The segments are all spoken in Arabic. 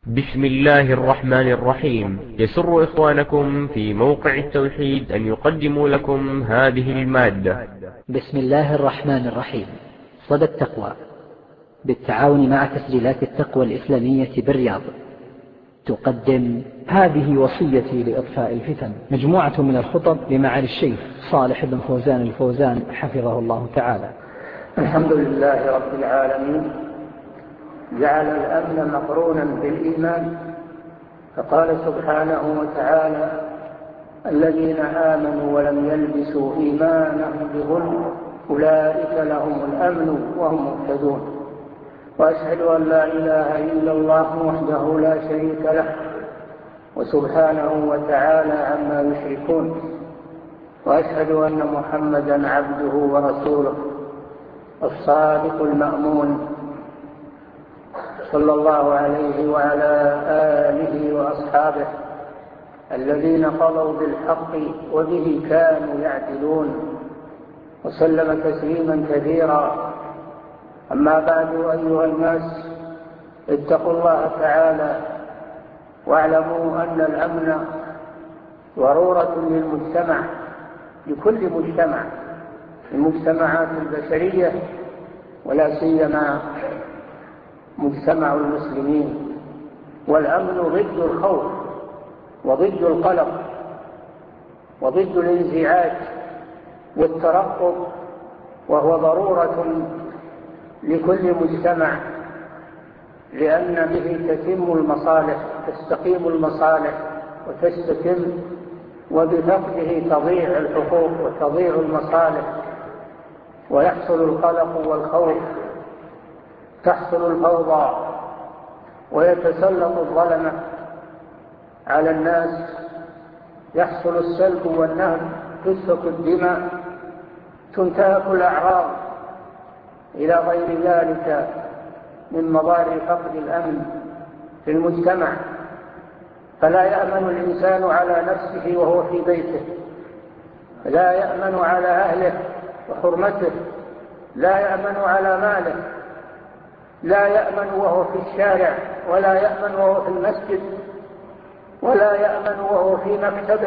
بسم الله الرحمن الرحيم. يسر إخوانكم في موقع التوحيد أن يقدموا لكم هذه المادة. بسم الله الرحمن الرحيم. صدى التقوى بالتعاون مع تسجيلات التقوى الإسلامية بالرياض تقدم هذه وصيتي لإطفاء الفتن، مجموعة من الخطب لمعالي الشيخ صالح بن فوزان الفوزان حفظه الله تعالى. الحمد لله رب العالمين، جعل الأمن مقرونا بالإيمان، فقال سبحانه وتعالى: الذين آمنوا ولم يلبسوا إيمانهم بظلم أولئك لهم الأمن وهم مهتدون. وأشهد أن لا إله إلا الله وحده لا شريك له وسبحانه وتعالى عما يشركون. وأشهد أن محمدا عبده ورسوله الصادق المأمون، صلى الله عليه وعلى آله وأصحابه الذين قضوا بالحق وبه كانوا يعدلون، وسلم تسليما كثيرا. أما بعد، أيها الناس، اتقوا الله تعالى واعلموا أن الأمن ضرورة للمجتمع، لكل مجتمع، المجتمعات البشرية، ولا سيما مجتمع المسلمين. والأمن ضد الخوف وضد القلق وضد الانزعاج والترقب، وهو ضرورة لكل مجتمع، لأن به تتم المصالح، تستقيم المصالح وتستتم، وبفقده تضيع الحقوق وتضيع المصالح، ويحصل القلق والخوف، تحصل الفوضى، ويتسلط الظلمة على الناس، يحصل السلب والنهب، تسفك الدماء، تنتهك الأعراض، إلى غير ذلك من مضار فقد الأمن في المجتمع. فلا يأمن الإنسان على نفسه وهو في بيته، لا يأمن على أهله وحرمته، لا يأمن على ماله، لا يأمن وهو في الشارع، ولا يأمن وهو في المسجد، ولا يأمن وهو في مكتبه،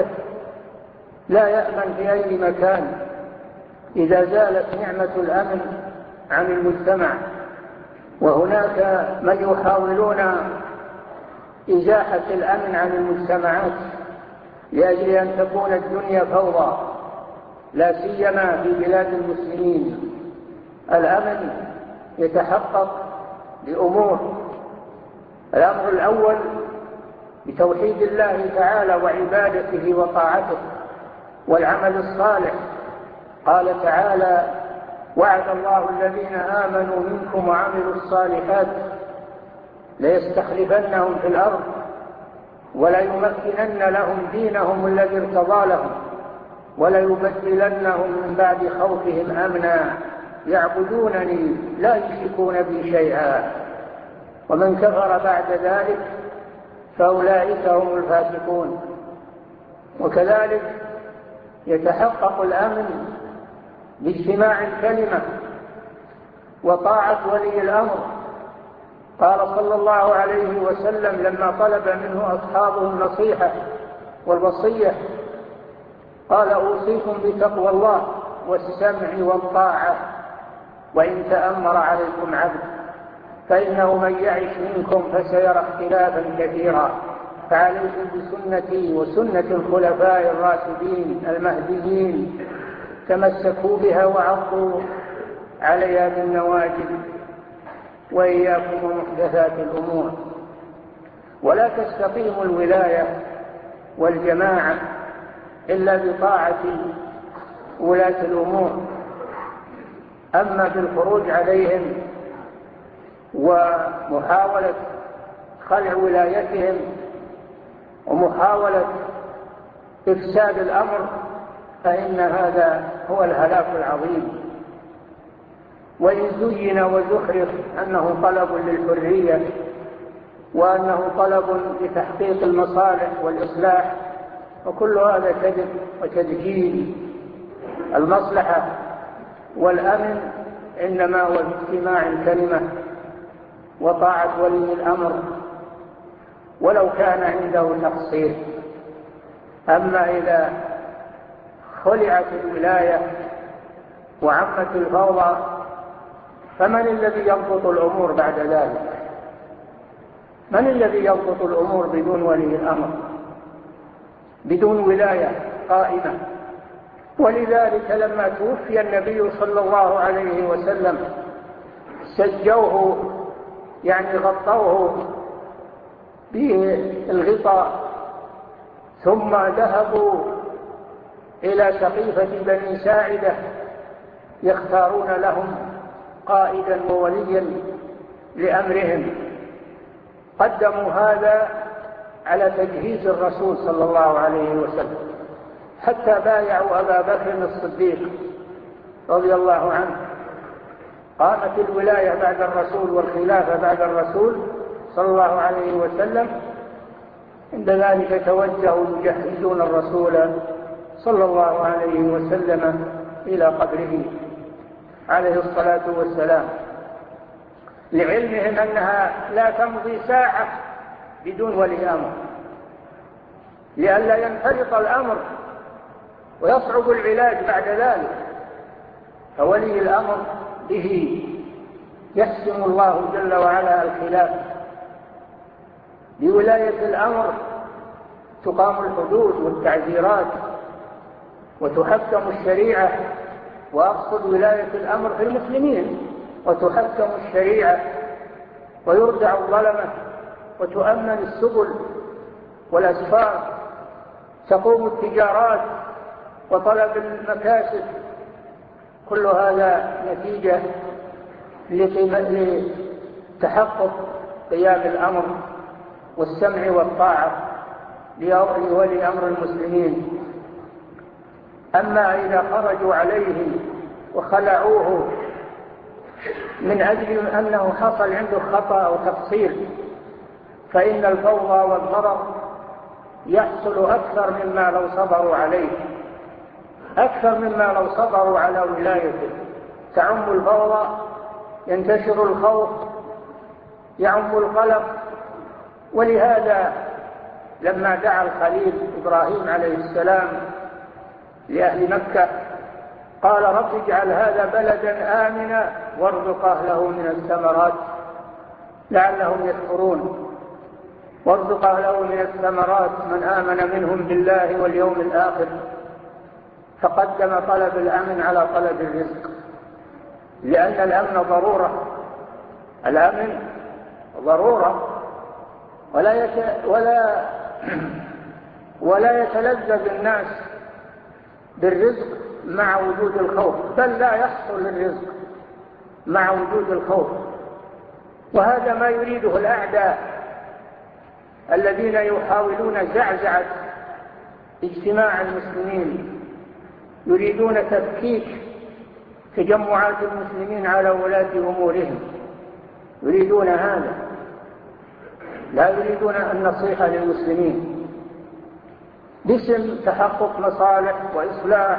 لا يأمن في أي مكان إذا زالت نعمة الأمن عن المجتمع. وهناك من يحاولون إزاحة الأمن عن المجتمعات لأجل أن تكون الدنيا فوضى، لا سيما في بلاد المسلمين. الأمن يتحقق بأمور: الأمر الأول بتوحيد الله تعالى وعبادته وطاعته والعمل الصالح. قال تعالى: وعد الله الذين آمنوا منكم وعملوا الصالحات ليستخلفنهم في الأرض وليمكنن لهم دينهم الذي ارتضى لهم وليبدلنهم من بعد خوفهم أمنا يعبدونني لا يشركون بي شيئا ومن كفر بعد ذلك فأولئك هم الفاسقون. وكذلك يتحقق الأمن باجتماع الكلمة وطاعة ولي الأمر. قال صلى الله عليه وسلم لما طلب منه أصحابه النصيحة والوصية، قال: أوصيكم بتقوى الله والسمع والطاعة وإن تأمر عليكم عبد، فإنه من يعش منكم فسيرى اختلافا كثيرا، فعليكم بسنتي وسنة الخلفاء الراشدين المهديين، تمسكوا بها وعضوا عليها بالنواجذ، وإياكم ومحدثات الأمور. ولا تستقيم الولاية والجماعة إلا بطاعة ولاة الأمور. أما بالخروج عليهم ومحاولة خلع ولايتهم ومحاولة إفساد الأمر فإن هذا هو الهلاك العظيم. وإن زين وزخرف أنه طلب للحرية وأنه طلب لتحقيق المصالح والإصلاح، وكل هذا كذب وتدجيل. المصلحة والأمن إنما هو اجتماع الكلمة وطاعة ولي الأمر ولو كان عنده تقصير. أما إذا خلعت الولاية وعمت الفوضى فمن الذي يضبط الأمور بعد ذلك؟ من الذي يضبط الأمور بدون ولي الأمر، بدون ولاية قائمة؟ ولذلك لما توفي النبي صلى الله عليه وسلم سجوه، يعني غطوه بالغطاء، ثم ذهبوا إلى سقيفة بني ساعدة يختارون لهم قائدا ووليا لأمرهم. قدموا هذا على تجهيز الرسول صلى الله عليه وسلم، حتى بايعوا أبا بكر الصديق رضي الله عنه. قامت الولاية بعد الرسول والخلافة بعد الرسول صلى الله عليه وسلم. عند ذلك توجهوا يجهزون الرسول صلى الله عليه وسلم إلى قبره عليه الصلاة والسلام، لعلمهم أنها لا تمضي ساعة بدون ولي أمر، لئلا ينفرط الأمر ويصعب العلاج بعد ذلك. فولي الأمر به يحسم الله جل وعلا الخلاف. بولاية الأمر تقام الحدود والتعزيرات وتحكم الشريعة، وأقصد ولاية الأمر في المسلمين، وتحكم الشريعة ويردع الظلمة وتؤمن السبل والأسفار، تقوم التجارات وطلب المكاسب. كل هذا نتيجة لتحقق قيام الأمر والسمع والطاعة لولي أمر المسلمين. أما إذا خرجوا عليه وخلعوه من أجل أنه حصل عنده خطأ أو تقصير، فإن الفوضى والضرر يحصل أكثر مما لو صبروا عليه، أكثر مما لو صبروا على ولايته. تعم الفوضى، ينتشر الخوف، يعم القلق. ولهذا لما دعا الخليل إبراهيم عليه السلام لأهل مكة قال: رب اجعل هذا بلدا آمنا وارزق أهله من الثمرات لعلهم يشكرون. وارزق أهله من الثمرات من آمن منهم بالله واليوم الآخر. فقدم طلب الأمن على طلب الرزق، لأن الأمن ضرورة، الأمن ضرورة، ولا يتلذذ الناس بالرزق مع وجود الخوف، بل لا يحصل الرزق مع وجود الخوف. وهذا ما يريده الأعداء الذين يحاولون زعزعة اجتماع المسلمين، يريدون تفكيك تجمعات المسلمين على ولاة أمورهم، يريدون هذا، لا يريدون النصيحة للمسلمين باسم تحقق مصالح وإصلاح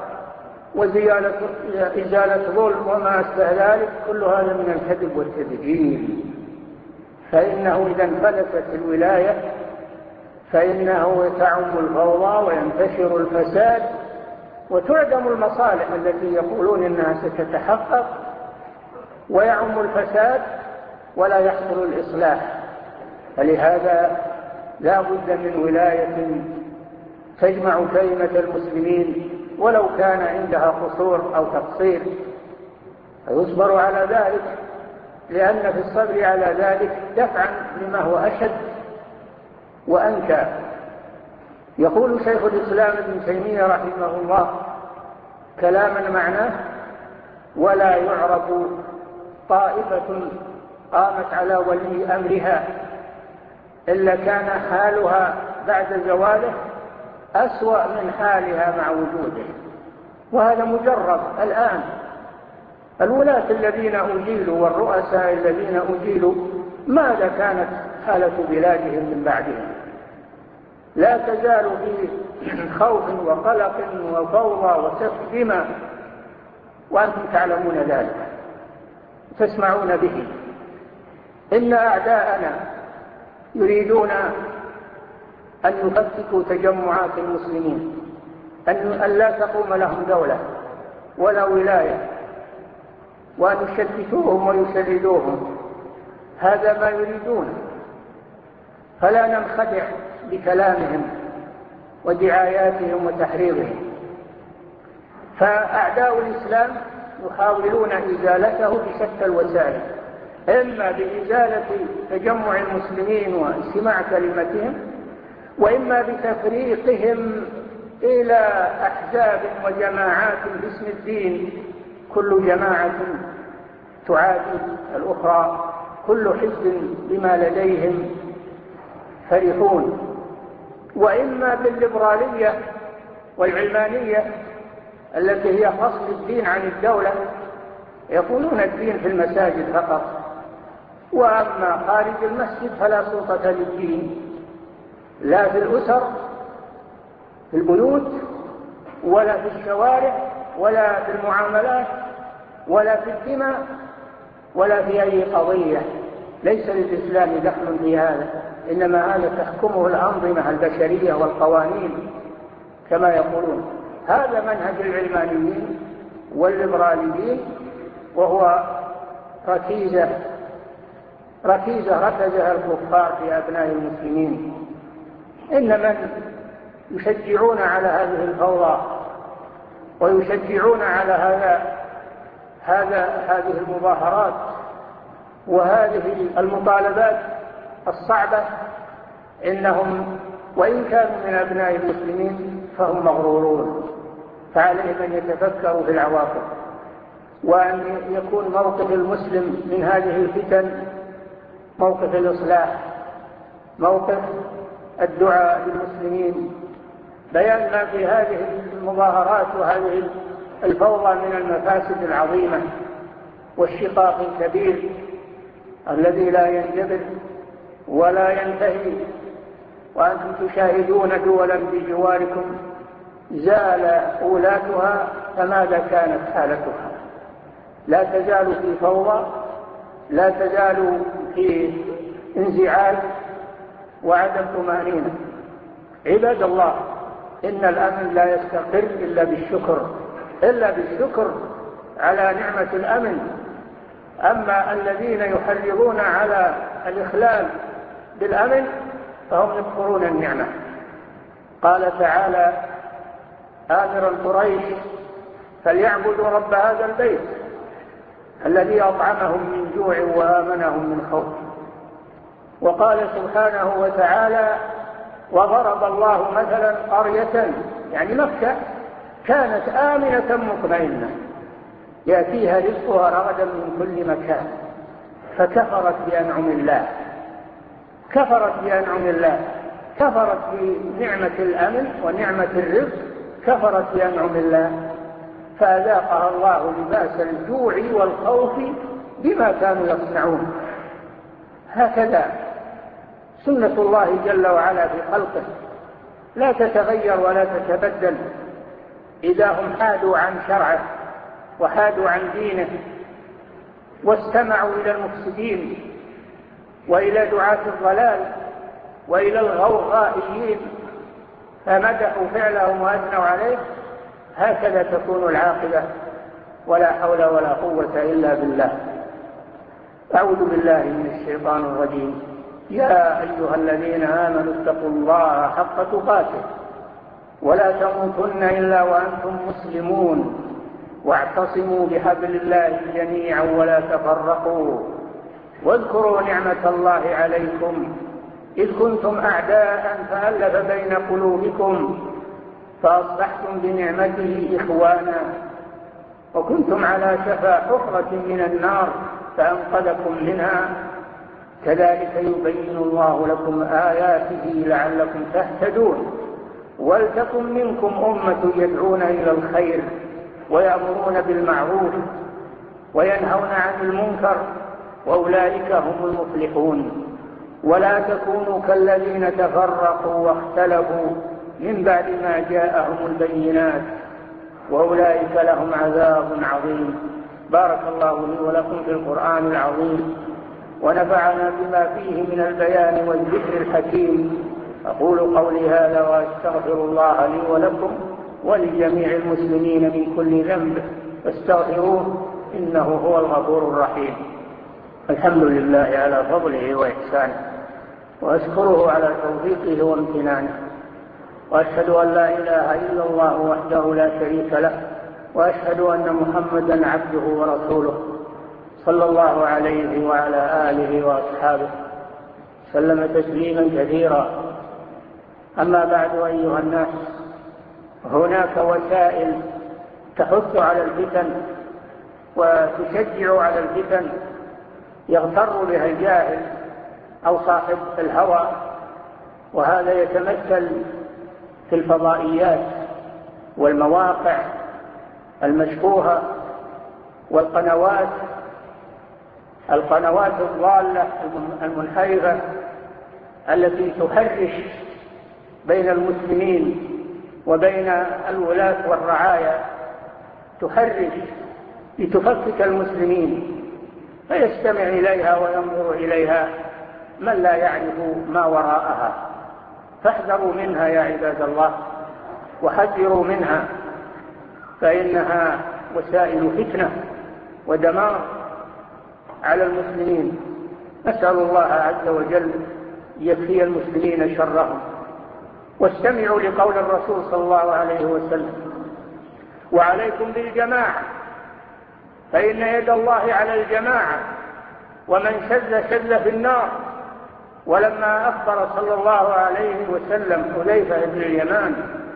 وإزالة ظلم وما أشبه ذلك. كل هذا من الكذب والتدجيل. فإنه إذا انفلتت الولاية فإنه تعم الفوضى وينتشر الفساد وتعدم المصالح التي يقولون إنها ستتحقق، ويعم الفساد ولا يحصل الإصلاح. فلهذا لا بد من ولاية تجمع كلمة المسلمين ولو كان عندها قصور أو تقصير، فيصبر على ذلك، لأن في الصبر على ذلك دفعا لما هو أشد وأنكى. يقول شيخ الإسلام ابن تيمية رحمه الله كلاما معناه: ولا يعرف طائفة قامت على ولي أمرها إلا كان حالها بعد زواله أسوأ من حالها مع وجوده. وهذا مجرد الآن. الولاة الذين أجيلوا والرؤساء الذين أجيلوا ماذا كانت حالة بلادهم من بعدهم؟ لا تزال في خوف وقلق وفوضى وسفك دماء، وأنتم تعلمون ذلك، تسمعون به. إن أعداءنا يريدون أن يفككوا تجمعات المسلمين، أن لا تقوم لهم دولة ولا ولاية، وأن يشتتوهم ويشردوهم. هذا ما يريدون، فلا ننخدع بكلامهم ودعاياتهم وتحريضهم. فأعداء الإسلام يحاولون إزالته بشتى الوسائل، إما بإزالة تجمع المسلمين واجتماع كلمتهم، وإما بتفريقهم إلى أحزاب وجماعات باسم الدين، كل جماعة تعادي الأخرى، كل حزب بما لديهم فرحون، وإما بالليبرالية والعلمانية التي هي فصل الدين عن الدولة، يقولون الدين في المساجد فقط، وأما خارج المسجد فلا سلطة للدين، لا في الأسر في البيوت ولا في الشوارع ولا في المعاملات ولا في الدماء ولا في أي قضية. ليس للإسلام دخل في هذا، إنما هذا تحكمه الأنظمة البشرية والقوانين كما يقولون. هذا منهج العلمانيين والليبراليين، وهو ركيزة ركزها الكفار في أبناء المسلمين. إن من يشجعون على هذه الفوضى ويشجعون على هذه المظاهرات وهذه المطالبات الصعبة، إنهم وإن كانوا من أبناء المسلمين فهم مغرورون. فعليهم أن يتفكروا في العواقب، وأن يكون موقف المسلم من هذه الفتن موقف الإصلاح، موقف الدعاء للمسلمين، بيان ما في هذه المظاهرات وهذه الفوضى من المفاسد العظيمة والشقاق الكبير الذي لا ينجبر ولا ينتهي. وأنتم تشاهدون دولا بجواركم زال أولاتها، فماذا كانت حالتها؟ لا تزال في فوضى، لا تزال في انزعاج وعدم طمأنينة. عباد الله، إن الأمن لا يستقر إلا بالشكر على نعمة الأمن. أما الذين يحرضون على الإخلال بالأمن فهم يكفرون النعمة. قال تعالى آمرا قريش فليعبدوا رب هذا البيت الذي أطعمهم من جوع وآمنهم من خوف. وقال سبحانه وتعالى وضرب الله مثلا قرية، يعني مكة، كانت آمنة مطمئنة يأتيها رزقها رغدا من كل مكان فكفرت بأنعم الله، كفرت بنعمة الأمن ونعمة الرزق، كفرت بأنعم الله فأذاقها الله لباس الجوع والخوف بما كانوا يصنعون. هكذا سنة الله جل وعلا في خلقه، لا تتغير ولا تتبدل. إذا هم حادوا عن شرعه وحادوا عن دينه واستمعوا إلى المفسدين وإلى دعاة الضلال وإلى الغوغائيين فمدحوا فعلهم وأثنوا عليه، هكذا تكون العاقبة، ولا حول ولا قوة إلا بالله. أعوذ بالله من الشيطان الرجيم. يا أيها الذين آمنوا اتقوا الله حق تقاته ولا تموتن إلا وأنتم مسلمون واعتصموا بحبل الله جميعا ولا تفرقوا واذكروا نعمة الله عليكم إذ كنتم أعداء فألف بين قلوبكم فأصبحتم بنعمته إخوانا وكنتم على شفا حفرة من النار فأنقذكم منها كذلك يبين الله لكم آياته لعلكم تهتدون ولتكن منكم أمة يدعون إلى الخير ويأمرون بالمعروف وينهون عن المنكر وأولئك هم المفلحون. ولا تكونوا كالذين تفرقوا واختلفوا من بعد ما جاءهم البينات وأولئك لهم عذاب عظيم. بارك الله لي ولكم في القرآن العظيم ونفعنا بما فيه من البيان والذكر الحكيم. أقول قولي هذا وأستغفر الله لي ولكم ولجميع المسلمين من كل ذنب فاستغفروه إنه هو الغفور الرحيم. الحمد لله على فضله وإحسانه، وأشكره على توفيقه وامتنانه، وأشهد أن لا إله إلا الله وحده لا شريك له، وأشهد أن محمدا عبده ورسوله صلى الله عليه وعلى آله وأصحابه سلم تسليما كثيرا. أما بعد أيها الناس، هناك وسائل تحث على الفتن وتشجع على الفتن يغتر بها الجاهل أو صاحب الهوى، وهذا يتمثل في الفضائيات والمواقع المشبوهة والقنوات الضالة المنحرفة التي تحرش بين المسلمين وبين الولاة والرعايا، تحرش لتفكك المسلمين، فيستمع إليها وينظر إليها من لا يعرف ما وراءها. فاحذروا منها يا عباد الله، وحذروا منها، فإنها وسائل فتنة ودمار على المسلمين. نسأل الله عز وجل يكفي المسلمين شرهم. واستمعوا لقول الرسول صلى الله عليه وسلم: وعليكم بالجماعة فإن يد الله على الجماعة، ومن شذ في النار. ولما أخبر صلى الله عليه وسلم حذيفة بن اليمان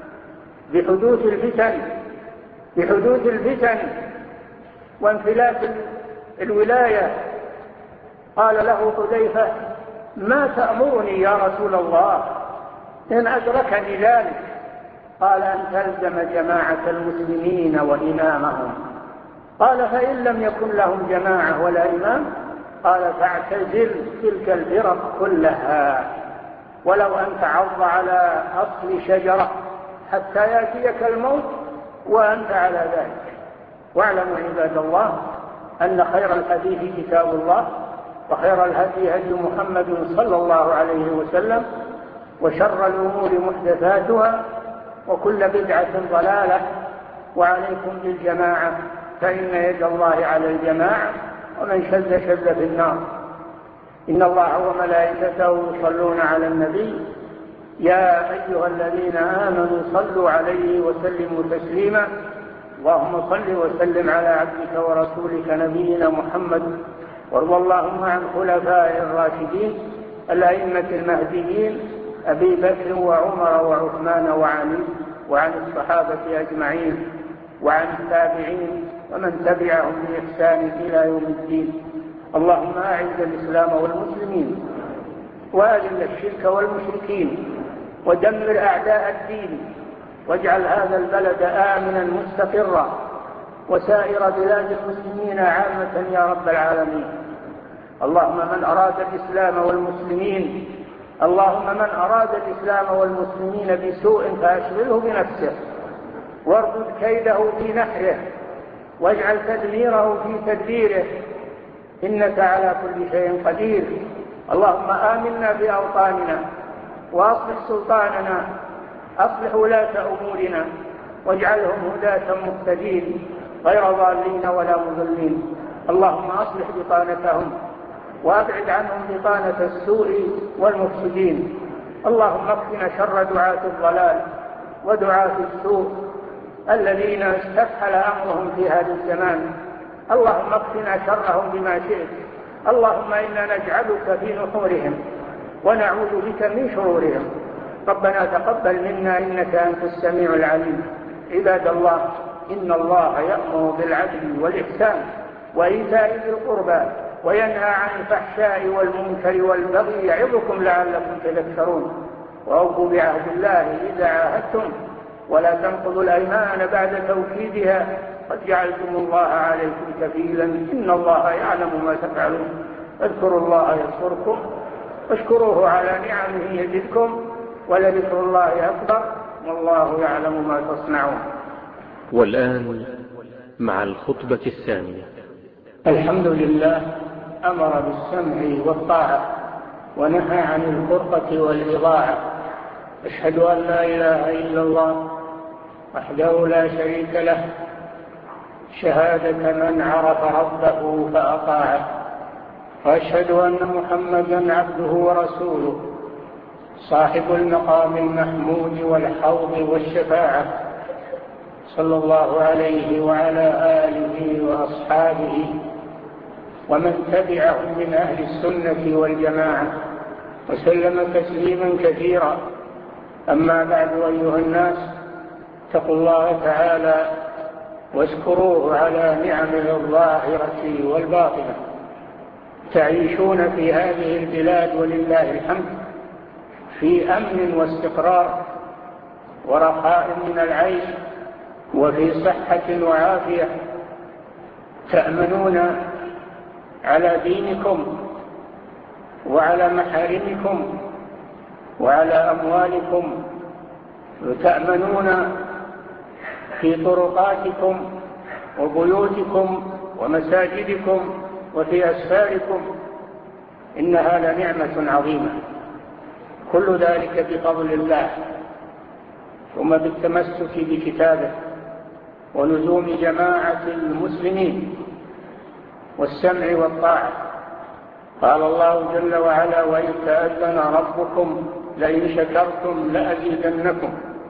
بحدوث الفتن وانفلات الولاية، قال له حذيفة: ما تأمرني يا رسول الله إن أدركني ذلك؟ قال: أن تلزم جماعة المسلمين وإمامهم. قال: فإن لم يكن لهم جماعة ولا إمام؟ قال: فاعتزل تلك الفرق كلها، ولو أن تعض على أصل شجرة حتى يأتيك الموت وأنت على ذلك. واعلموا عباد الله أن خير الحديث كتاب الله، وخير الهدي هدي محمد صلى الله عليه وسلم، وشر الأمور محدثاتها، وكل بدعة ضلالة. وعليكم بالجماعة فإن يد الله على الجماعة، ومن شذ في النار. إن الله وملائكته يصلون على النبي يا أيها الذين آمنوا صلوا عليه وسلموا تسليما. اللهم صل وسلم على عبدك ورسولك نبينا محمد، وارض اللهم عن خلفاء الراشدين الأئمة المهديين أبي بكر وعمر وعثمان وعلي، وعن الصحابة أجمعين، وعن التابعين ومن تبعهم بإحسان إلى يوم الدين. اللهم أعز الإسلام والمسلمين، وأذل الشرك والمشركين، ودمر أعداء الدين، واجعل هذا البلد آمنا مستقرا، وسائر بلاد المسلمين عامة يا رب العالمين. اللهم من أراد الإسلام والمسلمين بسوء فأشغله بنفسه، واردد كيده في نحره، واجعل تدميره في تدبيره، إنك على كل شيء قدير. اللهم آمنا في أوطاننا، وأصلح سلطاننا، أصلح ولاة أمورنا، واجعلهم هداة مهتدين غير ضالين ولا مضلين. اللهم أصلح بطانتهم، وأبعد عنهم بطانة السوء والمفسدين. اللهم اكفنا شر دعاة الضلال ودعاة السوء الذين استفحل أمرهم في هذا الزمان. اللهم اكفنا شرهم بما شئت. اللهم إنا نجعلك في نحورهم ونعوذ بك من شرورهم. ربنا تقبل منا إنك أنت السميع العليم. عباد الله، إن الله يأمر بالعدل والإحسان وإيتاء ذي القربى، وينهى عن الفحشاء والمنكر والبغي، يعظكم لعلكم تذكرون. وأوفوا بعهد الله إذا عاهدتم، ولا تنقضوا الأيمان بعد توكيدها، قد جعلتم الله عليكم كفيلا، إن الله يعلم ما تفعلون. اذكروا الله يذكركم، واشكروه على نعمه يزدكم، ولذكر الله أكبر، والله يعلم ما تصنعون. والآن مع الخطبة الثانية. الحمد لله أمر بالسمع والطاعة ونهى عن الفرقة والإضاعة. أشهد أن لا إله إلا الله وحده لا شريك له شهادة من عرف ربه فأطاعه، وأشهد أن محمدا عبده ورسوله صاحب المقام المحمود والحوض والشفاعة، صلى الله عليه وعلى آله وأصحابه ومن تبعهم من أهل السنة والجماعة وسلم تسليما كثيرا. أما بعد، أيها الناس، اتقوا الله تعالى واشكروه على نعمه الظاهرة والباطنة. تعيشون في هذه البلاد ولله الحمد في أمن واستقرار ورخاء من العيش وفي صحة وعافية، تأمنون على دينكم وعلى محارمكم وعلى أموالكم، وتأمنون في طرقاتكم وبيوتكم ومساجدكم وفي أسفاركم. إنها لنعمة عظيمة، كل ذلك بفضل الله، ثم بالتمسك بكتابه ولزوم جماعة المسلمين والسمع والطاعة. قال الله جل وعلا: وإذ تأذن ربكم لئن شكرتم لأزيدنكم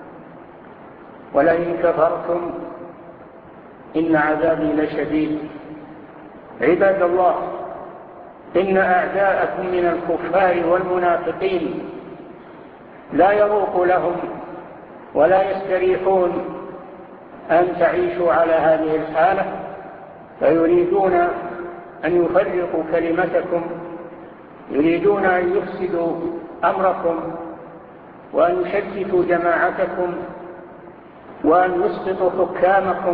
ولئن كفرتم إن عذابي لشديد. عباد الله، إن أعداءكم من الكفار والمنافقين لا يروق لهم ولا يستريحون أن تعيشوا على هذه الحالة، فيريدون أن يفرقوا كلمتكم، يريدون أن يفسدوا أمركم وأن يشتتوا جماعتكم وأن يسقطوا حكامكم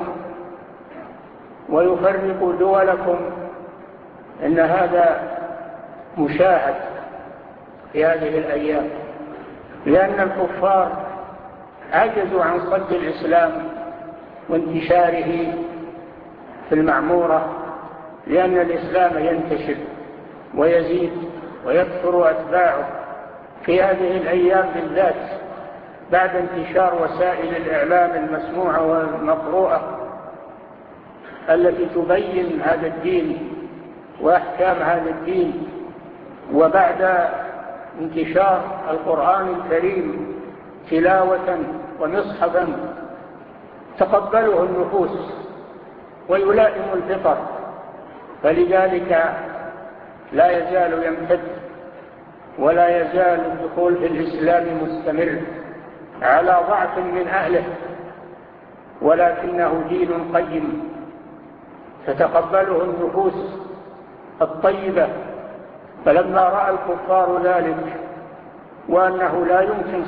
ويفرقوا دولكم. إن هذا مشاهد في هذه الأيام، لأن الكفار عجزوا عن صد الإسلام وانتشاره في المعمورة، لأن الإسلام ينتشر ويزيد ويكثر أتباعه في هذه الأيام بالذات، بعد انتشار وسائل الإعلام المسموعة والمقروءة التي تبين هذا الدين وأحكام هذا الدين، وبعد انتشار القرآن الكريم تلاوة ومصحفا تقبله النفوس ويلائم الفطر، فلذلك لا يزال يمتد ولا يزال الدخول في الإسلام مستمر على ضعف من أهله، ولكنه دين قيم تتقبله النفوس الطيبة. فلما رأى الكفار ذلك وأنه لا يمكن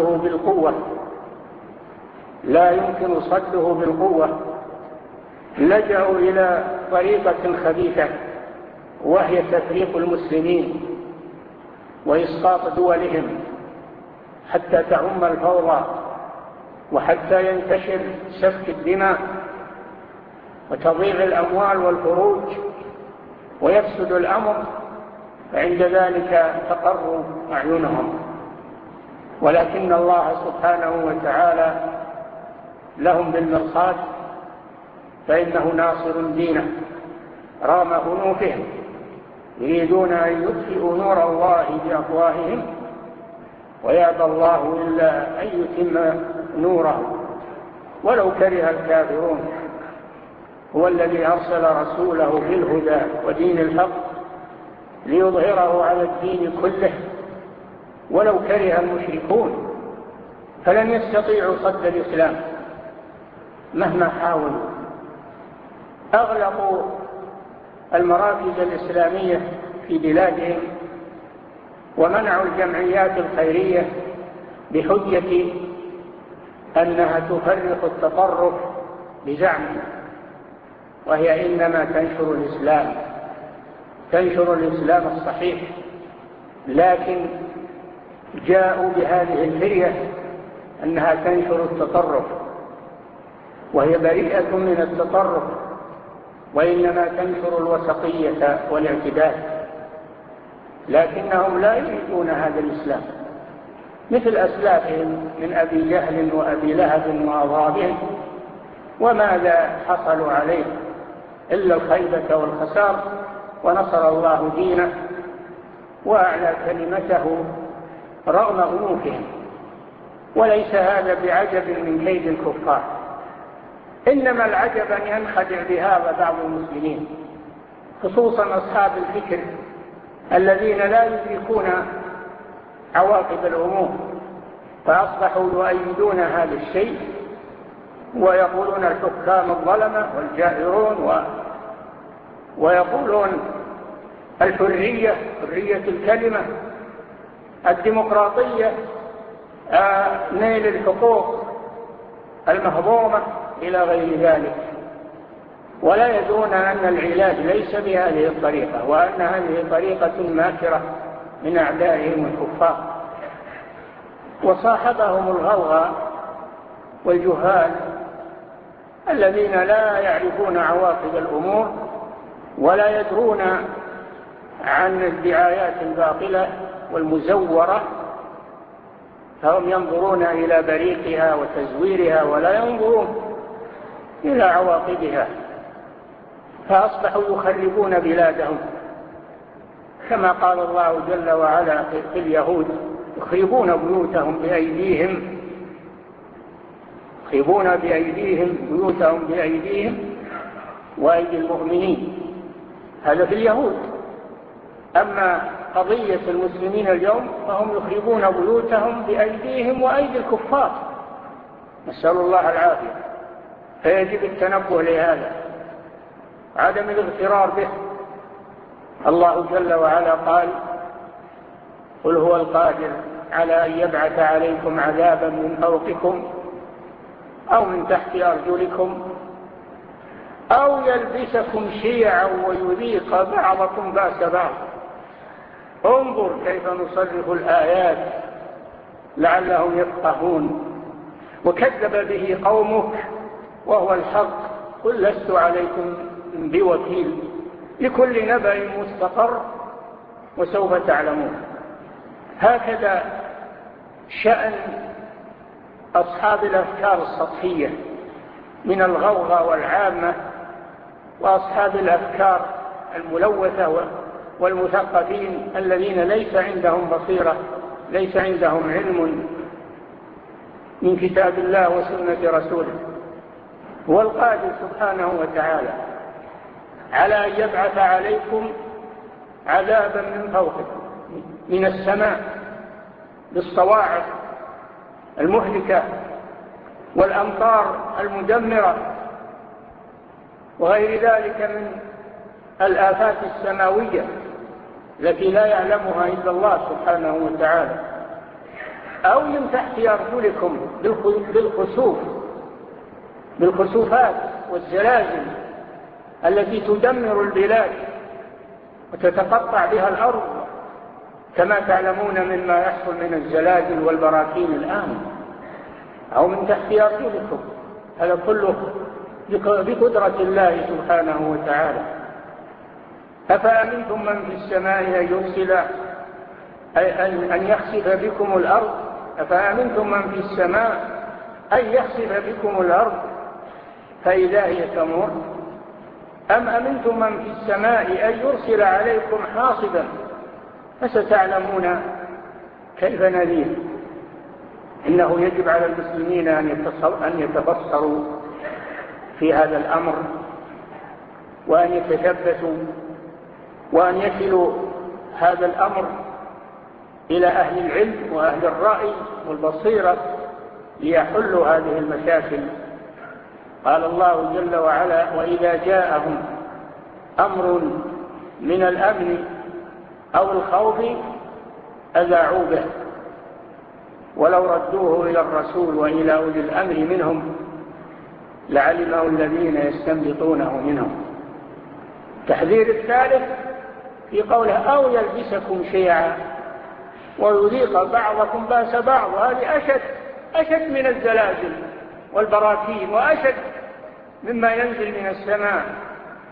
صده بالقوة لجأوا إلى طريقة خبيثة، وهي تفريق المسلمين وإسقاط دولهم حتى تعم الفوضى وحتى ينتشر سفك الدماء وتضيع الأموال والفروج ويفسد الأمر، فعند ذلك تقر أعينهم. ولكن الله سبحانه وتعالى لهم بالمرصاد، فإنه ناصر دينه رغم أنوفهم، يريدون أن يطفئوا نور الله بأفواههم ويأبى الله إلا أن يتم نوره ولو كره الكافرون. هو الذي أرسل رسوله بالهدى ودين الحق ليظهره على الدين كله ولو كره المشركون، فلن يستطيعوا صد الإسلام مهما حاولوا. أغلقوا المراكز الإسلامية في بلادهم ومنعوا الجمعيات الخيرية بحجة أنها تفرق التطرف بزعمه، وهي إنما تنشر الإسلام الصحيح، لكن جاءوا بهذه الفرية أنها تنشر التطرف، وهي بريئة من التطرف، وإنما تنشر الوسطية والاعتدال، لكنهم لا يريدون هذا الإسلام مثل أسلافهم من أبي جهل وأبي لهب وأضرابهم، وماذا حصلوا عليه إلا الخيبة والخسار، ونصر الله دينه وأعلى كلمته رغم أنوفهم. وليس هذا بعجب من كيد الكفار، إنما العجب أن ينخدع بهذا بعض المسلمين، خصوصا أصحاب الفكر الذين لا يدركون عواقب الأمور، فأصبحوا يؤيدون هذا الشيء ويقولون الحكام الظلمة والجائرون، ويقولون الحرية، حرية الكلمة، الديمقراطية، نيل الحقوق المهضومة إلى غير ذلك، ولا يدرون أن العلاج ليس بهذه الطريقة، وأن هذه طريقة ماكرة من أعدائهم الكفار. وصاحبهم الغوغاء والجهال الذين لا يعرفون عواقب الأمور ولا يدرون عن الدعايات الباطلة والمزورة، فهم ينظرون إلى بريقها وتزويرها ولا ينظرون إلى عواقبها، فأصبحوا يخربون بلادهم كما قال الله جل وعلا في اليهود: يخربون بيوتهم بأيديهم، يخربون بيوتهم بأيديهم وأيدي المؤمنين. هذا في اليهود. أما قضية المسلمين اليوم فهم يخربون بيوتهم بأيديهم وأيدي الكفار، نسأل الله العافية. فيجب التنبه لهذا، عدم الاغترار به. الله جل وعلا قال: قل هو القادر على أن يبعث عليكم عذابا من فوقكم أو من تحت أرجلكم أو يلبسكم شيعا ويذيق بعضكم بأس بعض. انظر كيف نصرف الآيات لعلهم يفقهون. وكذب به قومك وهو الحق، قل لست عليكم بوكيل، لكل نبأ مستقر وسوف تعلمون. هكذا شأن أصحاب الأفكار السطحية من الغوغاء والعامة، وأصحاب الأفكار الملوثة والمثقفين الذين ليس عندهم بصيرة، ليس عندهم علم من كتاب الله وسنة رسوله. هو القادر سبحانه وتعالى على أن يبعث عليكم عذابا من فوقكم، من السماء، بالصواعق المهلكة والأمطار المدمرة وغير ذلك من الآفات السماوية التي لا يعلمها إلا الله سبحانه وتعالى، أو من تحت أرجلكم بالخسوفات والزلازل التي تدمر البلاد وتتقطع بها الأرض، كما تعلمون مما يحصل من الزلازل والبراكين الآن، أو من تحت أرجلكم. هذا كله بقدرة الله سبحانه وتعالى. أفأمنتم من في السماء أن يخسف بكم الأرض؟ أفأمنتم من في السماء أن يخسف بكم الأرض فإذا هي تمور، أم أمنتم من في السماء أن يرسل عليكم حاصبا فستعلمون كيف نذير. إنه يجب على المسلمين أن يتبصروا في هذا الأمر، وأن يتثبتوا، وأن يصلوا هذا الأمر إلى أهل العلم وأهل الرأي والبصيرة ليحلوا هذه المشاكل. قال الله جل وعلا: وإذا جاءهم أمر من الأمن أو الخوف أذاعوا به ولو ردوه إلى الرسول وإلى أولي الأمر منهم لعلمه الذين يستنبطونه منهم. تحذير الثالث في قوله: أو يلبسكم شيعا ويذيق بعضكم بأس بعض. هذه أشد من الزلازل والبراكين، وأشد مما ينزل من السماء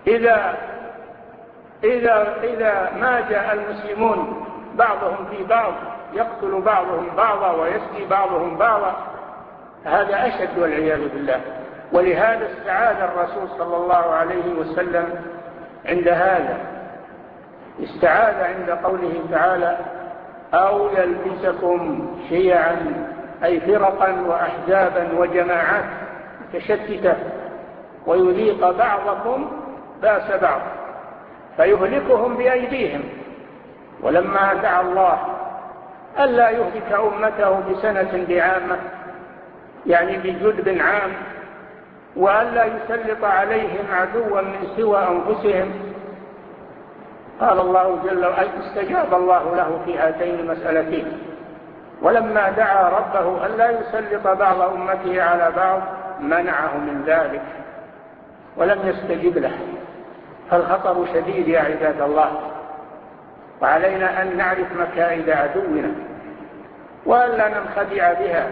إذا ما جاء المسلمون بعضهم في بعض يقتل بعضهم بعضا ويسقي بعضهم بعضا، هذا أشد والعياذ بالله. ولهذا استعاذ الرسول صلى الله عليه وسلم عند هذا، استعاذ عند قوله تعالى: أو يلبسكم شيعا، أي فرقا وأحزابا وجماعات متشتتة، ويذيق بعضكم بأس بعض فيهلكهم بأيديهم. ولما دعا الله ألا يهلك أمته بسنة بعامة، يعني بجدب عام، وألا يسلط عليهم عدوا من سوى أنفسهم، قال الله جل وعلا: استجاب الله له في هاتين المسألتين. ولما دعا ربه ألا يسلط بعض أمته على بعض منعه من ذلك ولم يستجب له. فالخطر شديد يا عباد الله، وعلينا أن نعرف مكائد عدونا وألا ننخدع بها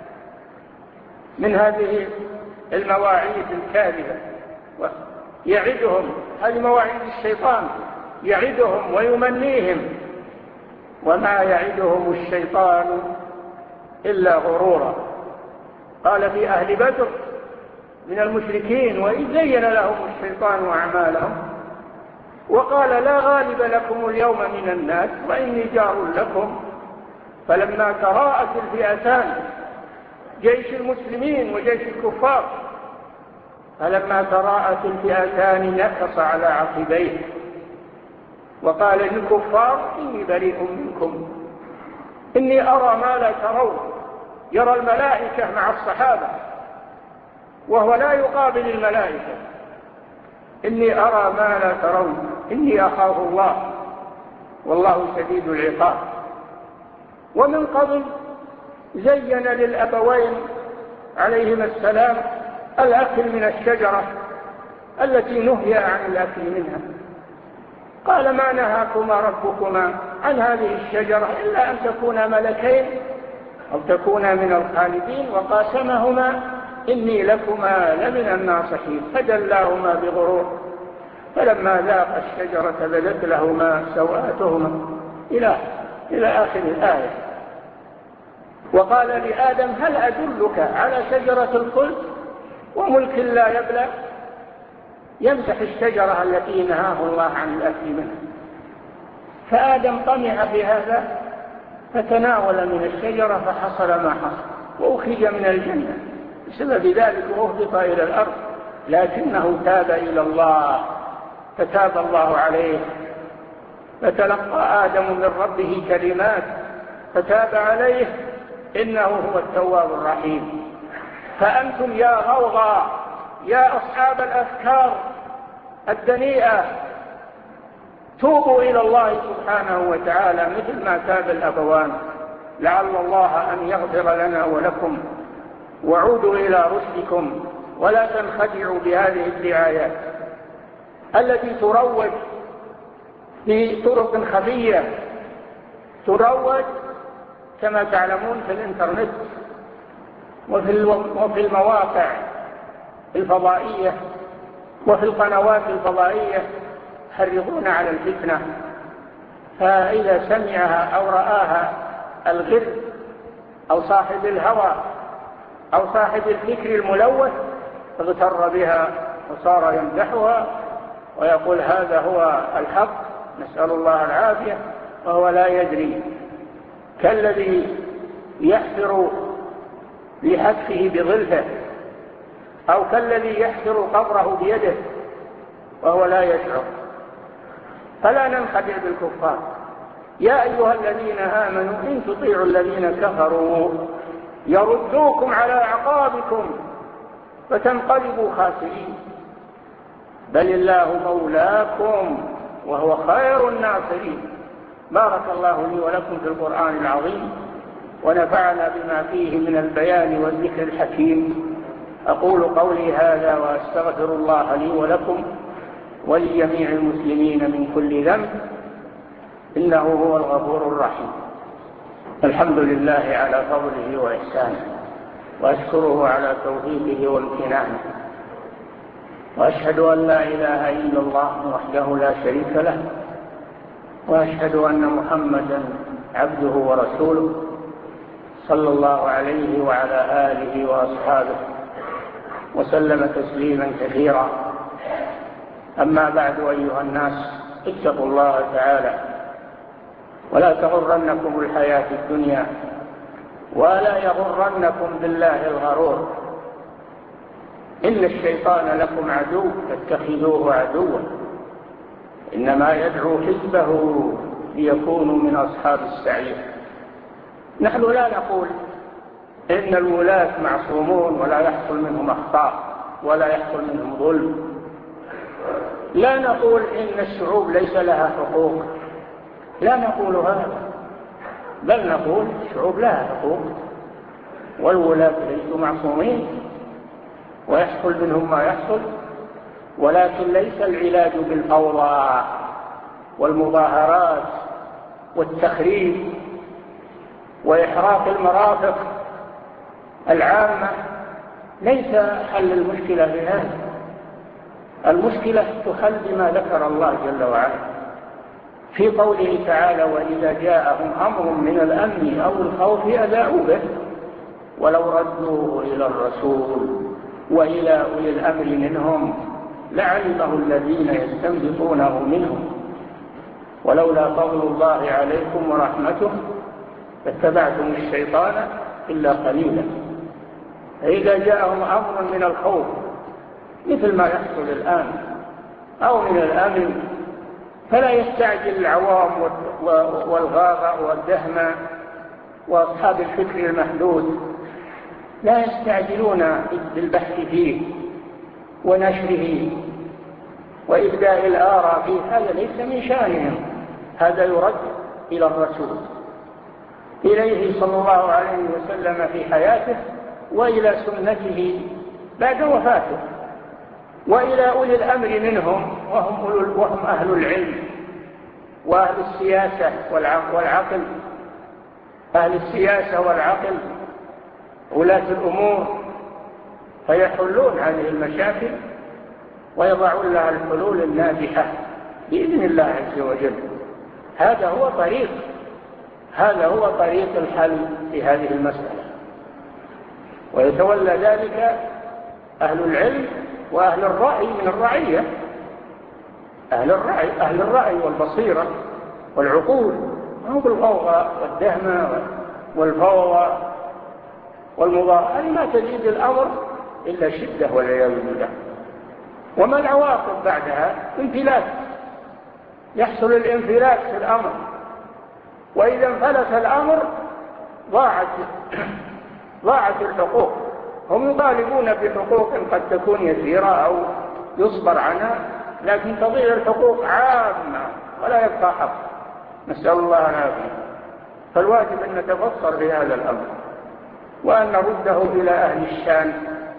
من هذه المواعيد الكاذبة. يعدهم، هذه مواعيد الشيطان، يعدهم ويمنيهم، وما يعدهم الشيطان إلا غرورا. قال في أهل بدر من المشركين: وإذ زين لهم الشيطان أعمالهم وقال: لا غالب لكم اليوم من الناس وإني جار لكم. فلما تراءت الفئتان، جيش المسلمين وجيش الكفار، فلما تراءت الفئتان نكص على عقبيه وقال للكفار: إني بريء منكم إني أرى ما لا ترون. يرى الملائكة مع الصحابة وهو لا يقابل الملائكة. إني أرى ما لا ترون إني أخاف الله والله شديد العقاب. ومن قبل زين للأبوين عليهما السلام الأكل من الشجرة التي نهي عن الأكل منها. قال: ما نهاكما ربكما عن هذه الشجرة إلا أن تكونا ملكين أو تكونا من الخالدين. وقاسمهما: إني لكما لمن الناصحين. فدلاهما بغرور، فلما ذاقا الشجرة بدت لهما سوآتهما إلى آخر الآية. وقال لآدم: هل أدلك على شجرة الخلد وملك لا يبلى؟ يمسح الشجرة التي نهاه الله عن الأكل منها. فآدم طمع بهذا فتناول من الشجرة فحصل ما حصل وأخرج من الجنة بسبب ذلك وأهبط إلى الأرض، لكنه تاب إلى الله فتاب الله عليه، فتلقى آدم من ربه كلمات فتاب عليه إنه هو التواب الرحيم. فأنتم يا غوغا، يا أصحاب الأفكار الدنيئة، توبوا إلى الله سبحانه وتعالى مثل ما تاب الأبوان، لعل الله أن يغفر لنا ولكم، وعودوا إلى رشدكم ولا تنخدعوا بهذه الدعايات التي تروج بطرق خفية، تروج كما تعلمون في الإنترنت وفي المواقع الفضائية وفي القنوات الفضائية، يحرضون على الفتنة. فإذا سمعها أو رآها الغر أو صاحب الهوى أو صاحب الفكر الملوث اغتر بها وصار يمدحها ويقول هذا هو الحق، نسأل الله العافية، وهو لا يدري، كالذي يحفر لحتفه بظلفه أو كالذي يحفر قبره بيده وهو لا يشعر. فلا ننخدع بالكفار. يا أيها الذين آمنوا إن تطيعوا الذين كفروا يردوكم على أعقابكم فتنقلبوا خاسرين، بل الله مولاكم وهو خير الناصرين. بارك الله لي ولكم في القرآن العظيم ونفعنا بما فيه من البيان والذكر الحكيم. أقول قولي هذا وأستغفر الله لي ولكم ولجميع المسلمين من كل ذنب، إنه هو الغفور الرحيم. الحمد لله على فضله وإحسانه، وأشكره على توفيقه وامتنانه، وأشهد أن لا إله إلا الله وحده لا شريك له، وأشهد أن محمدا عبده ورسوله صلى الله عليه وعلى آله وأصحابه وسلم تسليما كثيرا. أما بعد، أيها الناس، اتقوا الله تعالى ولا تغرنكم الحياة الدنيا ولا يغرنكم بالله الغرور. إن الشيطان لكم عدو فاتخذوه عدوا، إنما يدعو حزبه ليكونوا من أصحاب السعير. نحن لا نقول إن الولاة معصومون ولا يحصل منهم أخطاء ولا يحصل منهم ظلم، لا نقول إن الشعوب ليس لها حقوق، لا نقول هذا، بل نقول الشعوب لها حقوق والولاة ليسوا معصومين ويحصل منهم ما يحصل، ولكن ليس العلاج بالفوضى والمظاهرات والتخريب وإحراق المرافق العامة، ليس حل المشكلة بهذا. المشكلة تحل بما ذكر الله جل وعلا في قوله تعالى: وإذا جاءهم أمر من الأمن أو الخوف أذاعوا به ولو ردوه إلى الرسول وإلى أولي الأمر منهم لعلمه الذين يستنبطونه منهم ولولا فضل الله عليكم ورحمته فاتبعتم الشيطان إلا قليلا. فإذا جاءهم أمر من الخوف مثل ما يحصل الآن أو من الأمن فلا يستعجل العوام والغابة والدهمة وأصحاب الفكر المحدود، لا يستعجلون بالبحث فيه ونشره وإبداء الآراء فيه، هذا ليس من شأنهم، هذا يرد إلى الرسول، إليه صلى الله عليه وسلم في حياته وإلى سنته بعد وفاته وإلى أولي الأمر منهم وهم أهل العلم وأهل السياسة والعقل، أهل السياسة والعقل ولاة الأمور، فيحلون هذه المشاكل ويضعون لها الحلول الناجحة بإذن الله عز وجل. هذا هو طريق الحل في هذه المسألة، ويتولى ذلك أهل العلم وأهل الرأي من الرعية، أهل الرأي والبصيرة والعقول، هم بالفوضى والدهمة والفوضى والمظاهرة ما تزيد الأمر إلا شدة والعياذ بالله. وما العواقب بعدها؟ انفلات، يحصل الانفلات في الأمر، وإذا انفلت الأمر ضاعت الحقوق. هم يطالبون بحقوق قد تكون يسيرة أو يصبر عنها، لكن تضيع الحقوق عامة ولا يبقى حق، نسأل الله العافية. فالواجب أن نتبصر بهذا الأمر وأن نرده إلى أهل الشان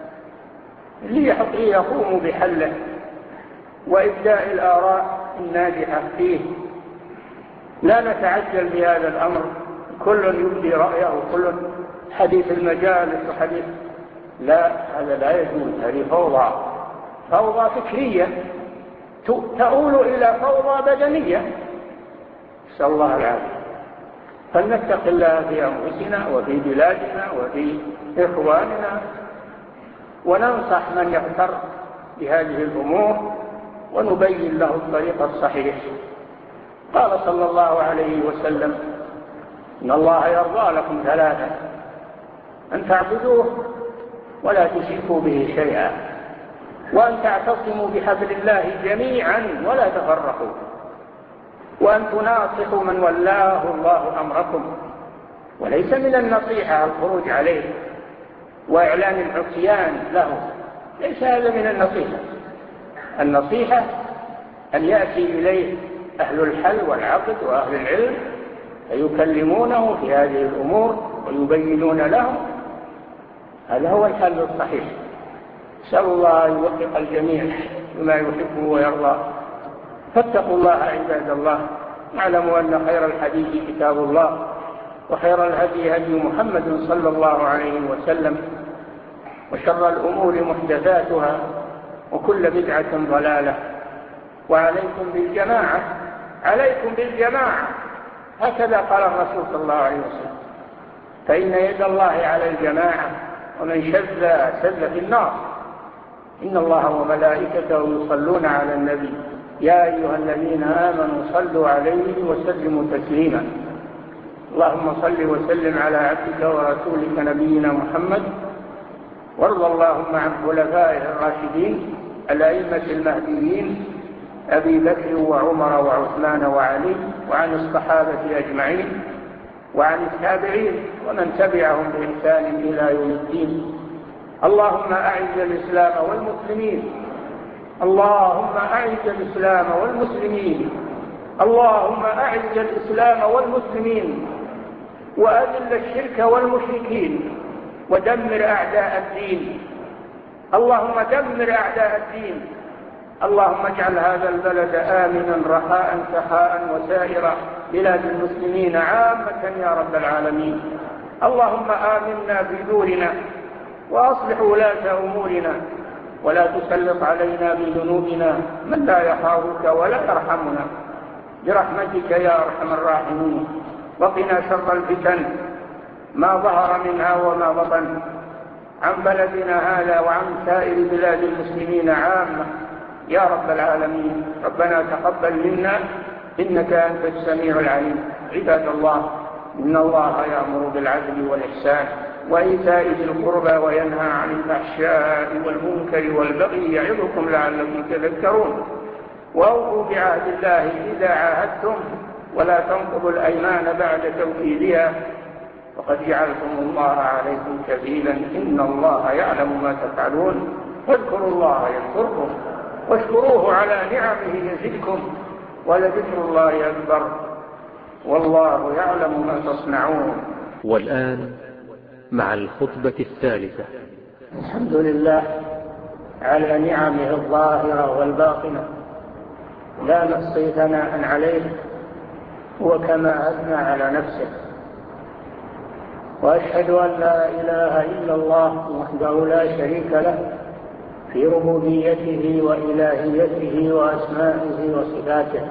ليقوموا بحله وإبداء الآراء الناجحة فيه. لا نتعجل بهذا الأمر، كل يبدي رأيه وكل حديث المجالس وحديث، لا، هذا لا يجوز، هذه فوضى فكرية تؤول إلى فوضى بدنية، نسأل الله العافية. فلنتق الله في أنفسنا وفي بلادنا وفي إخواننا، وننصح من يغتر بهذه الأمور ونبين له الطريق الصحيح. قال صلى الله عليه وسلم: إن الله يرضى لكم ثلاثة: أن تعبدوه ولا تشركوا به شيئا، وأن تعتصموا بحبل الله جميعا ولا تفرقوا، وأن تناصحوا من ولاه الله أمركم. وليس من النصيحة الخروج عليه وإعلان العصيان له، ليس هذا من النصيحة. النصيحة أن يأتي إليه أهل الحل والعقد وأهل العلم فيكلمونه في هذه الأمور ويبينون له، هذا هو الحل الصحيح. نسأل الله أن يوفق الجميع بما يحبه ويرضى. فاتقوا الله عباد الله. اعلموا أن خير الحديث كتاب الله، وخير الهدي هدي محمد صلى الله عليه وسلم، وشر الأمور محدثاتها، وكل بدعة ضلالة. وعليكم بالجماعة، عليكم بالجماعة، هكذا قال الرسول صلى الله عليه وسلم، فإن يد الله على الجماعة، ومن شذ في النار. إن الله وملائكته يصلون على النبي يا أيها الذين آمنوا صلوا عليه وسلموا تسليما. اللهم صل وسلم على عبدك ورسولك نبينا محمد، وارض اللهم عن خلفائه الراشدين الأئمة المهديين أبي بكر وعمر وعثمان وعلي، وعن الصحابة أجمعين، وعن التابعين ومن تبعهم بإحسان إلى يوم الدين. اللهم أعز الإسلام والمسلمين، اللهم أعز الإسلام والمسلمين، اللهم أعز الإسلام والمسلمين، وأذل الشرك والمشركين، ودمر أعداء الدين. اللهم دمر أعداء الدين. اللهم اجعل هذا البلد آمنا رخاء سخاء وسائر بلاد المسلمين عامة يا رب العالمين. اللهم آمنا في دورنا، وأصلح ولاة أمورنا، ولا تسلط علينا بذنوبنا من لا يخافك ولا يرحمنا، برحمتك يا أرحم الراحمين. وقنا شر الفتن ما ظهر منها وما بطن، عن بلدنا هذا وعن سائر بلاد المسلمين عامة يا رب العالمين. ربنا تقبل منا إنك أنت السميع العليم. عباد الله، إن الله يأمر بالعدل والإحسان وإيتاء ذي القربى وينهى عن الفحشاء والمنكر والبغي يعظكم لعلكم تذكرون. وأوفوا بعهد الله إذا عاهدتم، ولا تنقضوا الأيمان بعد توكيدها، وقد جعلتم الله عليكم كفيلا إن الله يعلم ما تفعلون. فاذكروا الله يذكركم، واشكروه على نعمه يزدكم، ولذكر الله أكبر، والله يعلم ما تصنعون. والآن مع الخطبة الثالثة. الحمد لله على نعمه الظاهرة والباطنة، لا نحصي ثناء عليه، وكما أثنى على نفسه. وأشهد أن لا إله إلا الله وحده لا شريك له في ربوبيته وإلهيته وأسمائه وصفاته.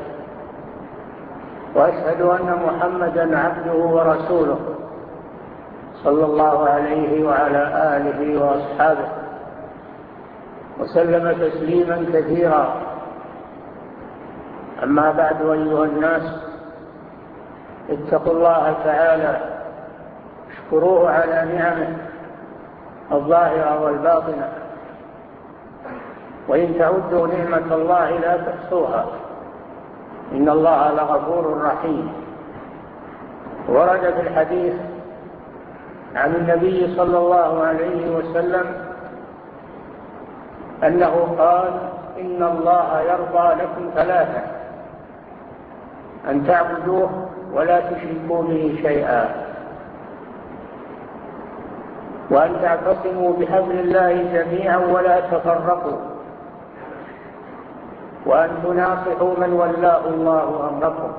وأشهد أن محمدا عبده ورسوله صلى الله عليه وعلى آله وأصحابه وسلم تسليما كثيرا. أما بعد، أيها الناس، اتقوا الله تعالى، اشكروه على نعمه الظاهرة والباطنة، وإن تعدوا نعمة الله لا تحصوها، إن الله لغفور رحيم. ورد في الحديث عن النبي صلى الله عليه وسلم أنه قال: إن الله يرضى لكم ثلاثة: أن تعبدوه ولا تشركوا به شيئا، وأن تعتصموا بحبل الله جميعا ولا تفرقوا، وأن تناصحوا من ولاه الله أمركم.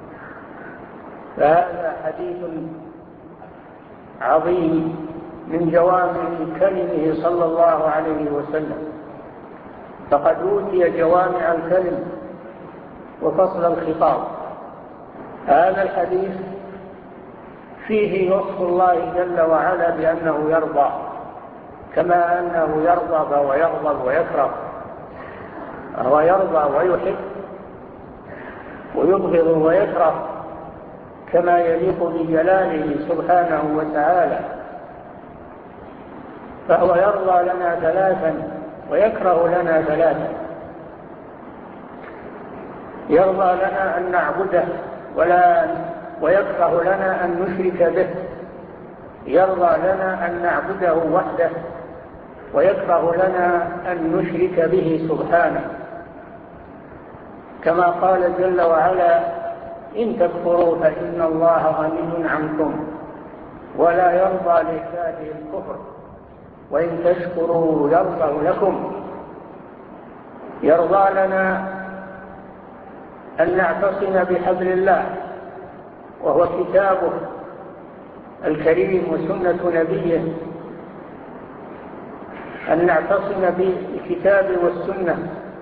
فهذا حديث عظيم من جوامع كلمه صلى الله عليه وسلم، فقد أوتي جوامع الكلم وفصل الخطاب. هذا الحديث فيه وصف الله جل وعلا بأنه يرضى، كما أنه يرضى ويغضب ويكره، وهو يرضى ويحب ويبغض ويكره كما يليق بجلاله سبحانه وتعالى. فهو يرضى لنا ثلاثا ويكره لنا ثلاثا: يرضى لنا أن نعبده ويكره لنا أن نشرك به، يرضى لنا أن نعبده وحده ويكره لنا أن نشرك به سبحانه، كما قال جل وعلا: إن تكفروا فإن الله غني عنكم ولا يرضى لعباده الكفر وإن تشكروا يرضى لكم. يرضى لنا أن نعتصم بحبل الله، وهو كتابه الكريم وسنة نبيه أن نعتصم بالكتاب والسنة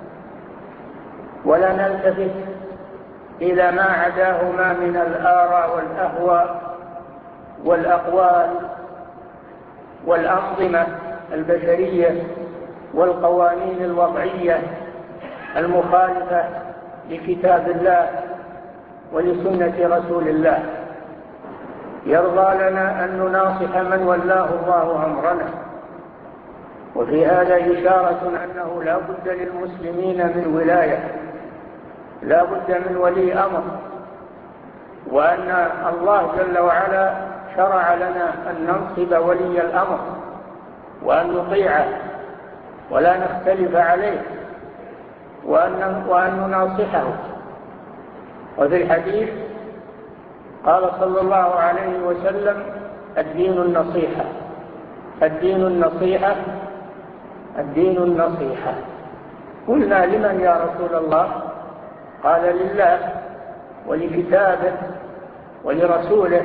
ولا نلتفت إلى ما عداهما من الآراء والأهواء والأقوال والأنظمة البشرية والقوانين الوضعية المخالفة لكتاب الله ولسنة رسول الله. يرضى لنا أن نناصح من ولاه الله أمرنا، وفي هذا إشارة أنه لا بد للمسلمين من ولاية، لا بد من ولي أمر، وأن الله جل وعلا شرع لنا أن ننصب ولي الأمر وأن نطيعه ولا نختلف عليه وأن نناصحه. وفي الحديث قال صلى الله عليه وسلم: الدين النصيحة، الدين النصيحة، الدين النصيحة. قلنا: لمن يا رسول الله؟ قال: لله ولكتابه ولرسوله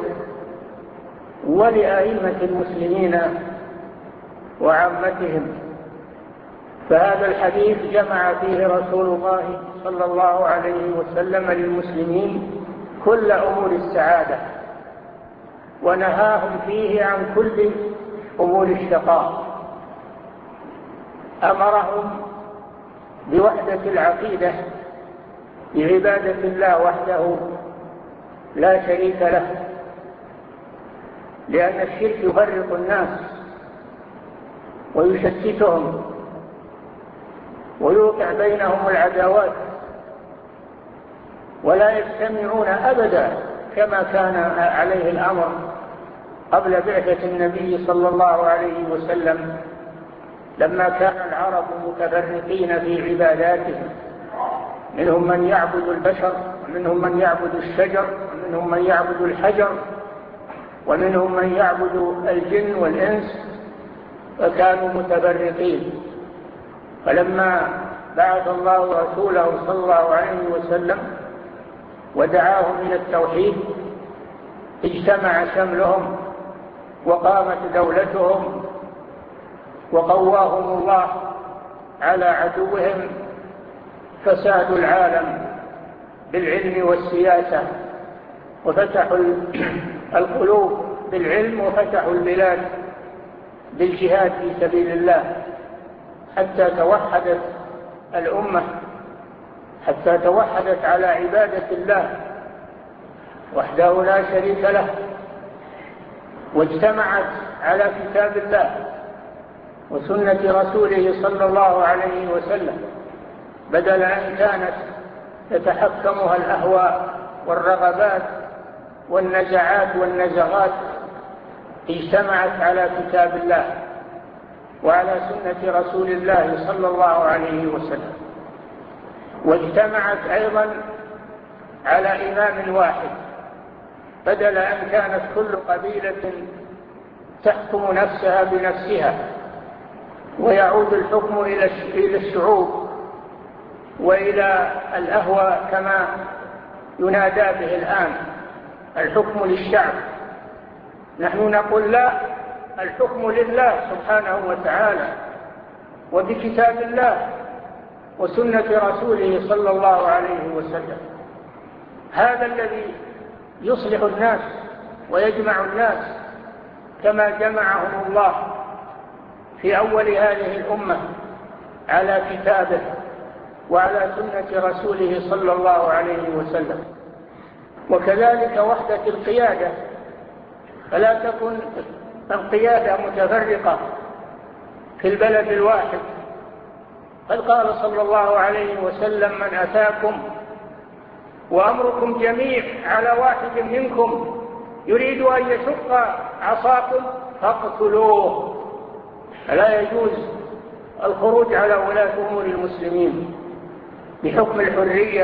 ولأئمة المسلمين وعامتهم. فهذا الحديث جمع فيه رسول الله صلى الله عليه وسلم للمسلمين كل أمور السعادة، ونهاهم فيه عن كل أمور الشقاء. أمرهم بوحدة العقيدة، بعبادة الله وحده لا شريك له، لأن الشرك يفرق الناس ويشتتهم ويوقع بينهم العداوات، ولا يجتمعون أبدا كما كان عليه الأمر قبل بعثة النبي صلى الله عليه وسلم، لما كان العرب متفرقين في عباداتهم، منهم من يعبد البشر، ومنهم من يعبد الشجر، ومنهم من يعبد الحجر، ومنهم من يعبد الجن والإنس، فكانوا متفرقين. فلما بعث الله رسوله صلى الله عليه وسلم ودعاهم إلى التوحيد اجتمع شملهم وقامت دولتهم وقواهم الله على عدوهم، فسادوا العالم بالعلم والسياسة، وفتحوا القلوب بالعلم، وفتحوا البلاد بالجهاد في سبيل الله، حتى توحدت الأمة، حتى توحدت على عبادة الله وحده لا شريك له، واجتمعت على كتاب الله وسنة رسوله صلى الله عليه وسلم، بدل أن كانت تتحكمها الأهواء والرغبات والنزعات والنزغات. اجتمعت على كتاب الله وعلى سنة رسول الله صلى الله عليه وسلم، واجتمعت أيضا على إمام واحد، بدل أن كانت كل قبيلة تحكم نفسها بنفسها، ويعود الحكم إلى الشعوب وإلى الأهواء كما ينادى به الآن، الحكم للشعب. نحن نقول: لا، الحكم لله سبحانه وتعالى وبكتاب الله وسنة رسوله صلى الله عليه وسلم. هذا الذي يصلح الناس ويجمع الناس كما جمعهم الله في أول هذه الأمة على كتابه وعلى سنة رسوله صلى الله عليه وسلم. وكذلك وحدة القيادة، فلا تكن القيادة متفرقة في البلد الواحد. قد قال صلى الله عليه وسلم: من أتاكم وأمركم جميع على واحد منكم يريد أن يشق عصاكم فاقتلوه. فلا يجوز الخروج على ولاة أمور المسلمين بحكم الحرية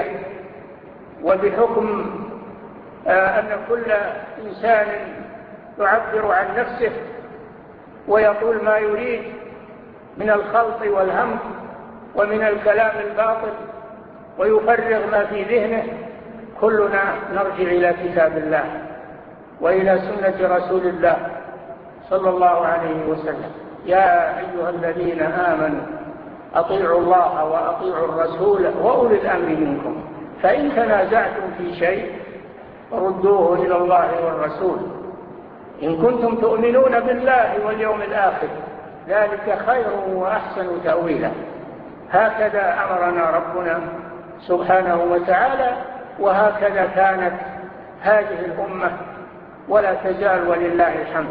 وبحكم أن كل إنسان يعبر عن نفسه ويقول ما يريد من الخلط والهم ومن الكلام الباطل ويفرغ ما في ذهنه. كلنا نرجع إلى كتاب الله وإلى سنة رسول الله صلى الله عليه وسلم. يا أيها الذين آمنوا أطيعوا الله وأطيعوا الرسول وأولي الأمر منكم فإن تنازعتم في شيء ردوه إلى الله والرسول إن كنتم تؤمنون بالله واليوم الآخر ذلك خير وأحسن تأويلا. هكذا أمرنا ربنا سبحانه وتعالى، وهكذا كانت هذه الأمة ولا تزال ولله الحمد.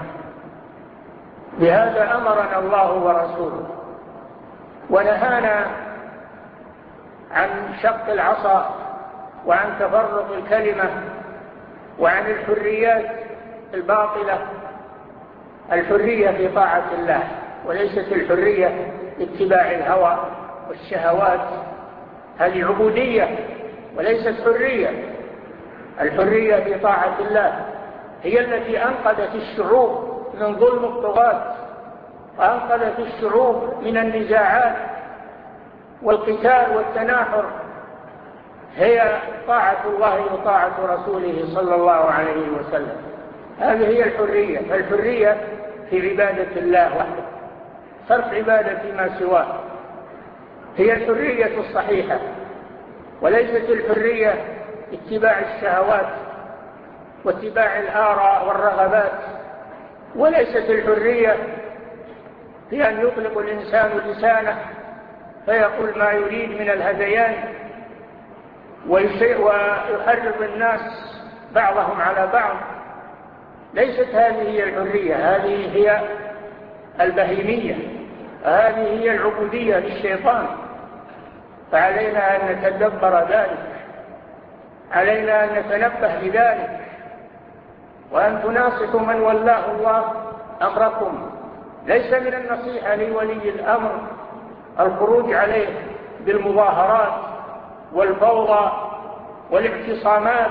بهذا أمرنا الله ورسوله، ونهانا عن شق العصا وعن تفرق الكلمة وعن الحريات الباطلة. الحرية في طاعة الله، وليست الحرية اتباع الهوى والشهوات، هذه عبودية وليست حرية. الحرية في طاعة الله هي التي أنقذت الشعوب من ظلم الطغاة، وأنقذت الشعوب من النزاعات والقتال والتناحر. هي طاعة الله وطاعة رسوله صلى الله عليه وسلم. هذه هي الحرية. فالحرية في عبادة الله وحده، صرف عبادة ما سواه، هي الحرية الصحيحة، وليست الحرية اتباع الشهوات واتباع الآراء والرغبات، وليست الحرية في أن يطلق الإنسان لسانه فيقول ما يريد من الهذيان ويحرض الناس بعضهم على بعض. ليست هذه هي الحرية، هذه هي البهيمية، هذه هي العبودية للشيطان. فعلينا أن نتدبر ذلك، علينا أن نتنبه لذلك، وأن تناصحوا من ولاه الله أمركم. ليس من النصيحة لولي الأمر الخروج عليه بالمظاهرات والفوضى والاعتصامات.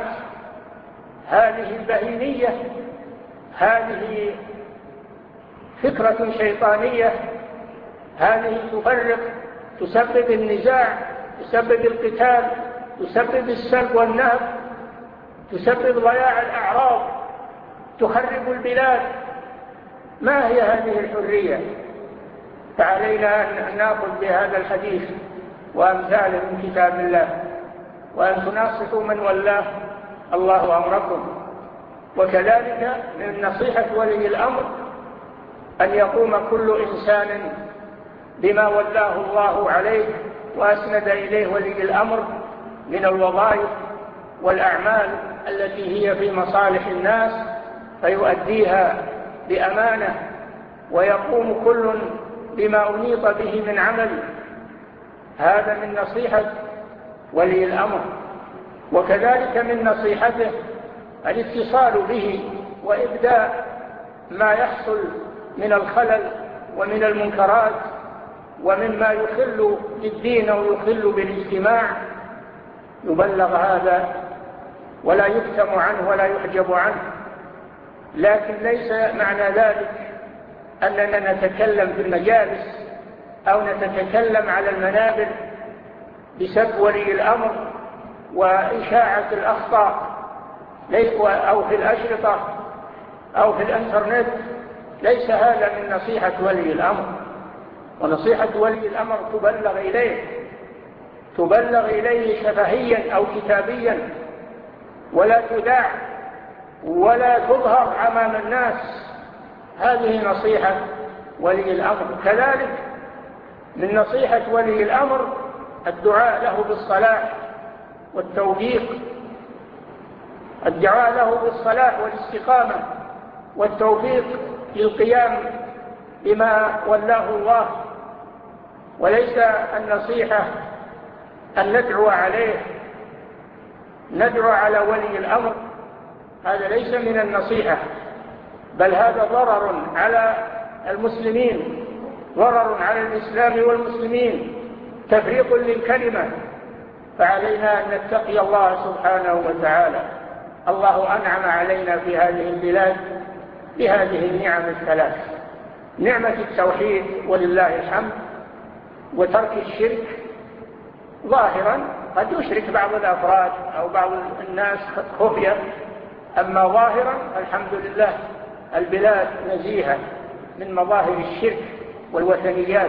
هذه البهيمية، هذه فكرة شيطانية، هذه تفرق، تسبب النزاع، تسبب القتال، تسبب السلب والنهب، تسبب ضياع الأعراض، تخرب البلاد. ما هي هذه الحرية؟ فعلينا أن نأخذ بهذا الحديث وأمثاله من كتاب الله، وأن تناصحوا من ولاه الله أمركم. وكذلك من نصيحة ولي الأمر أن يقوم كل إنسان بما ولاه الله عليه وأسند إليه ولي الأمر من الوظائف والأعمال التي هي في مصالح الناس، فيؤديها بأمانة، ويقوم كل بما أنيط به من عمل. هذا من نصيحة ولي الأمر. وكذلك من نصيحته الاتصال به وإبداء ما يحصل من الخلل ومن المنكرات ومما يخل بالدين أو يخل بالاجتماع، يبلغ هذا ولا يكتم عنه ولا يحجب عنه. لكن ليس معنى ذلك أننا نتكلم في المجالس أو نتكلم على المنابر بسب ولي الأمر وإشاعة الأخطاء، أو في الأشرطة أو في الإنترنت. ليس هذا من نصيحة ولي الأمر. ونصيحة ولي الأمر تبلغ إليه شفهيا أو كتابيا، ولا تذاع ولا تظهر أمام الناس. هذه نصيحة ولي الأمر. كذلك من نصيحة ولي الأمر الدعاء له بالصلاح والتوفيق، الدعاء له بالصلاح والاستقامة والتوفيق للقيام بما ولاه الله. وليس النصيحة أن ندعو عليه، ندعو على ولي الأمر، هذا ليس من النصيحة، بل هذا ضرر على المسلمين، ضرر على الإسلام والمسلمين، تفريق للكلمة. فعلينا أن نتقي الله سبحانه وتعالى. الله أنعم علينا في هذه البلاد بهذه النعم الثلاث: نعمة التوحيد ولله الحمد، وترك الشرك. ظاهرا قد يشرك بعض الأفراد أو بعض الناس خفية، أما ظاهرا الحمد لله البلاد نزيهة من مظاهر الشرك والوثنيات.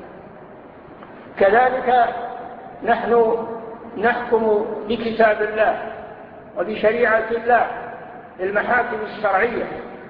كذلك نحن نحكم بكتاب الله وبشريعة الله المحاكم الشرعية،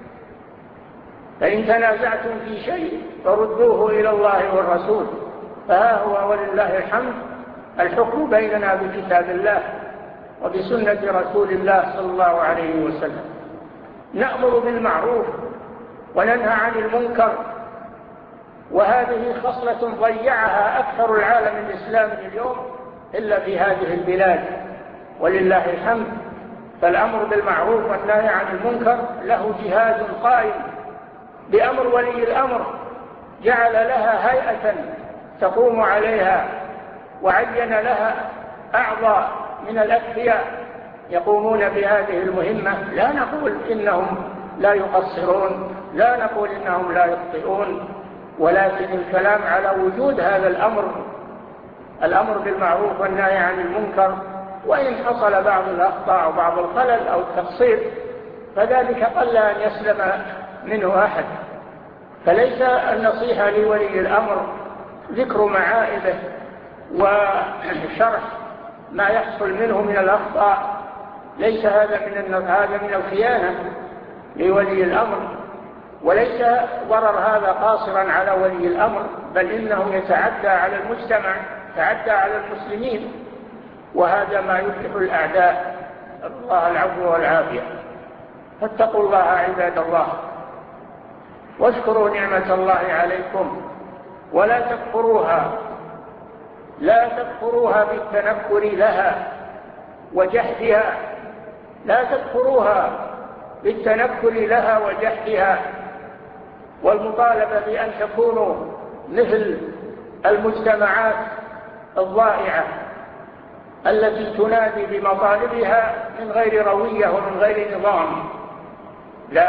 فإن تنازعتم في شيء فردوه إلى الله والرسول، فها هو ولله الحمد الحكم بيننا بكتاب الله وبسنة رسول الله صلى الله عليه وسلم. نأمر بالمعروف وننهى عن المنكر، وهذه خصلة ضيعها أكثر العالم الإسلامي اليوم إلا في هذه البلاد، ولله الحمد. فالأمر بالمعروف والنهي عن المنكر له جهاز قائم بأمر ولي الأمر، جعل لها هيئة تقوم عليها، وعين لها أعضاء من الأكفياء يقومون بهذه المهمة. لا نقول إنهم لا يقصرون، لا نقول إنهم لا يخطئون، ولكن الكلام على وجود هذا الأمر بالمعروف والنهي عن المنكر، وإن حصل بعض الأخطاء أو بعض الخلل أو التقصير فذلك قل أن يسلم منه أحد. فليس النصيحة لولي الأمر ذكر معائبه وشرح ما يحصل منه من الأخطاء، ليس هذا من الخيانة لولي الأمر، وليس ضرر هذا قاصرا على ولي الأمر، بل إنه يتعدى على المجتمع، يتعدى على المسلمين، وهذا ما يفلح الأعداء. الله العفو والعافية. فاتقوا الله عباد الله، واشكروا نعمة الله عليكم، ولا تكفروها، لا تكفروها بالتنكر لها وجحدها، لا تكفروها بالتنكر لها وجحدها، والمطالبة بأن تكونوا مثل المجتمعات الضائعة التي تنادي بمطالبها من غير روية ومن غير نظام. لا،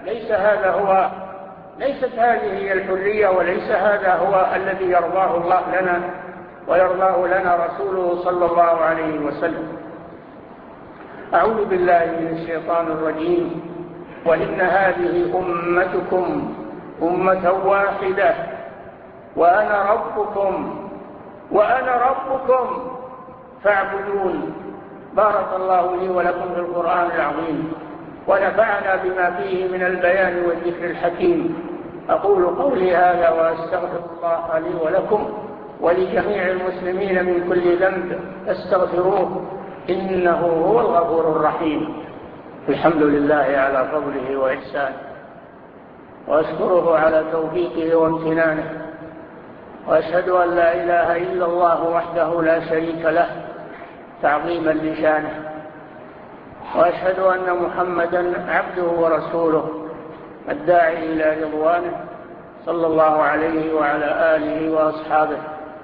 ليست هذه هي الحرية، وليس هذا هو الذي يرضاه الله لنا ويرضاه لنا رسوله صلى الله عليه وسلم. أعوذ بالله من الشيطان الرجيم. وإن هذه أمتكم أمة واحدة وأنا ربكم فاعبدون. بارك الله لي ولكم في القرآن العظيم، ونفعنا بما فيه من البيان والذكر الحكيم. أقول قولي هذا وأستغفر الله لي ولكم ولجميع المسلمين من كل ذنب، فاستغفروه إنه هو الغفور الرحيم. الحمد لله على فضله وإحسانه، وأشكره على توفيقه وامتنانه، وأشهد أن لا إله إلا الله وحده لا شريك له تعظيما لشانه، وأشهد أن محمدا عبده ورسوله الداعي إلى رضوانه صلى الله عليه وعلى آله وأصحابه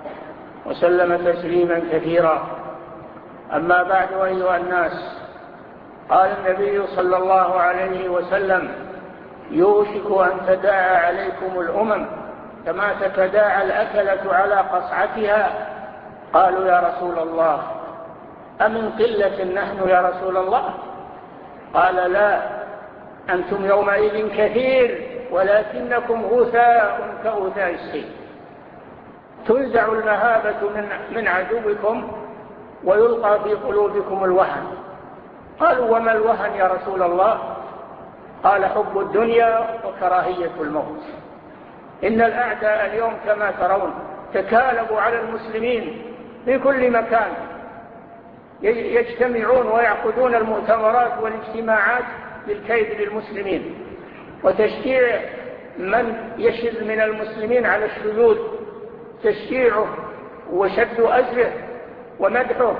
وسلم تسليما كثيرا. أما بعد، أيها الناس، قال النبي صلى الله عليه وسلم: يوشك أن تداعى عليكم الأمم كما تتداعى الأكلة على قصعتها. قالوا: يا رسول الله، أمن قلة نحن يا رسول الله؟ قال: لا، أنتم يومئذ كثير ولكنكم غثاء كغثاء السيل. تنزع المهابة من عدوكم ويلقى في قلوبكم الوهن. قالوا: وما الوهن يا رسول الله؟ قال: حب الدنيا وكراهية الموت. إن الأعداء اليوم كما ترون تكالبوا على المسلمين في كل مكان، يجتمعون ويعقدون المؤتمرات والاجتماعات للكيد للمسلمين وتشجيع من يشذ من المسلمين على الشذوذ، تشجيعه وشد أزره ومدحه.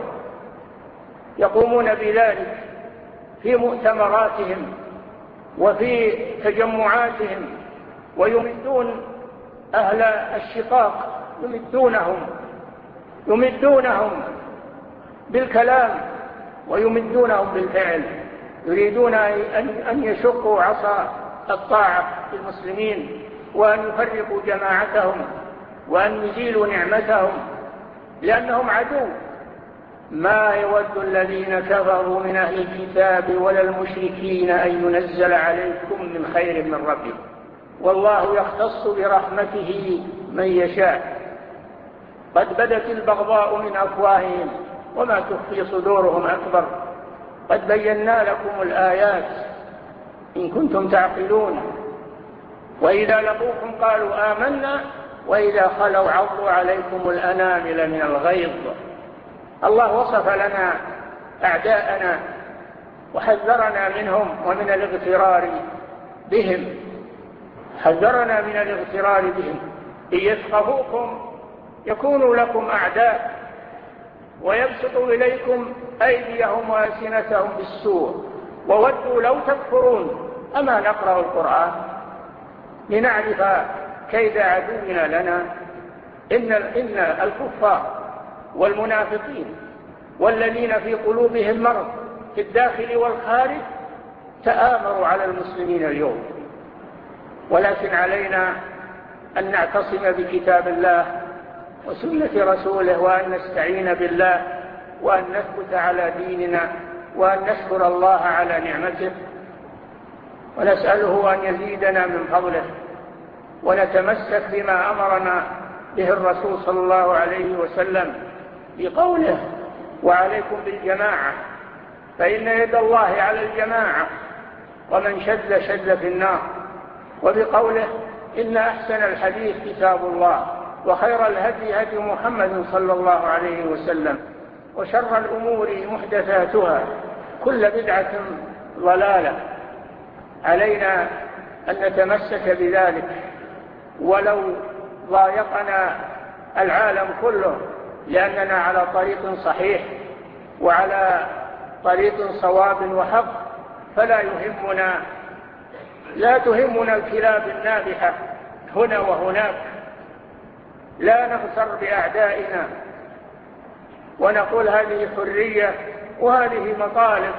يقومون بذلك في مؤتمراتهم وفي تجمعاتهم، ويمدون أهل الشقاق، يمدونهم بالكلام ويمدونهم بالفعل. يريدون أن يشقوا عصا الطاعة للمسلمين، وأن يفرقوا جماعتهم، وأن يزيلوا نعمتهم، لأنهم عدو. ما يود الذين كفروا من أهل الكتاب ولا المشركين أن ينزل عليكم من خير من ربكم. والله يختص برحمته من يشاء. قد بدت البغضاء من أفواههم وما تخفي صدورهم أكبر. قد بينا لكم الآيات إن كنتم تعقلون. وإذا لقوكم قالوا آمنا وإذا خلوا عضوا عليكم الأنامل من الغيظ. الله وصف لنا أعداءنا وحذرنا منهم ومن الاغترار بهم. حذرنا من الاغترار بهم. إن يثقفوكم يكونوا لكم أعداء ويبسطوا إليكم أيديهم وألسنتهم بالسوء وودوا لو تكفرون. أما نقرأ القرآن لنعرف كيد عدونا لنا؟ إن الكفار والمنافقين والذين في قلوبهم مرض في الداخل والخارج تآمروا على المسلمين اليوم. ولكن علينا أن نعتصم بكتاب الله وسنة رسوله وأن نستعين بالله وأن نثبت على ديننا وأن نشكر الله على نعمته ونسأله أن يزيدنا من فضله ونتمسك بما أمرنا به الرسول صلى الله عليه وسلم بقوله وعليكم بالجماعة فإن يد الله على الجماعة ومن شذ شذ في النار. وبقوله إن أحسن الحديث كتاب الله وخير الهدي هدي محمد صلى الله عليه وسلم وشر الأمور محدثاتها كل بدعة ضلالة. علينا أن نتمسك بذلك ولو ضايقنا العالم كله لأننا على طريق صحيح وعلى طريق صواب وحق. لا تهمنا الكلاب النابحة هنا وهناك. لا نغتر بأعدائنا ونقول هذه حرية وهذه مطالب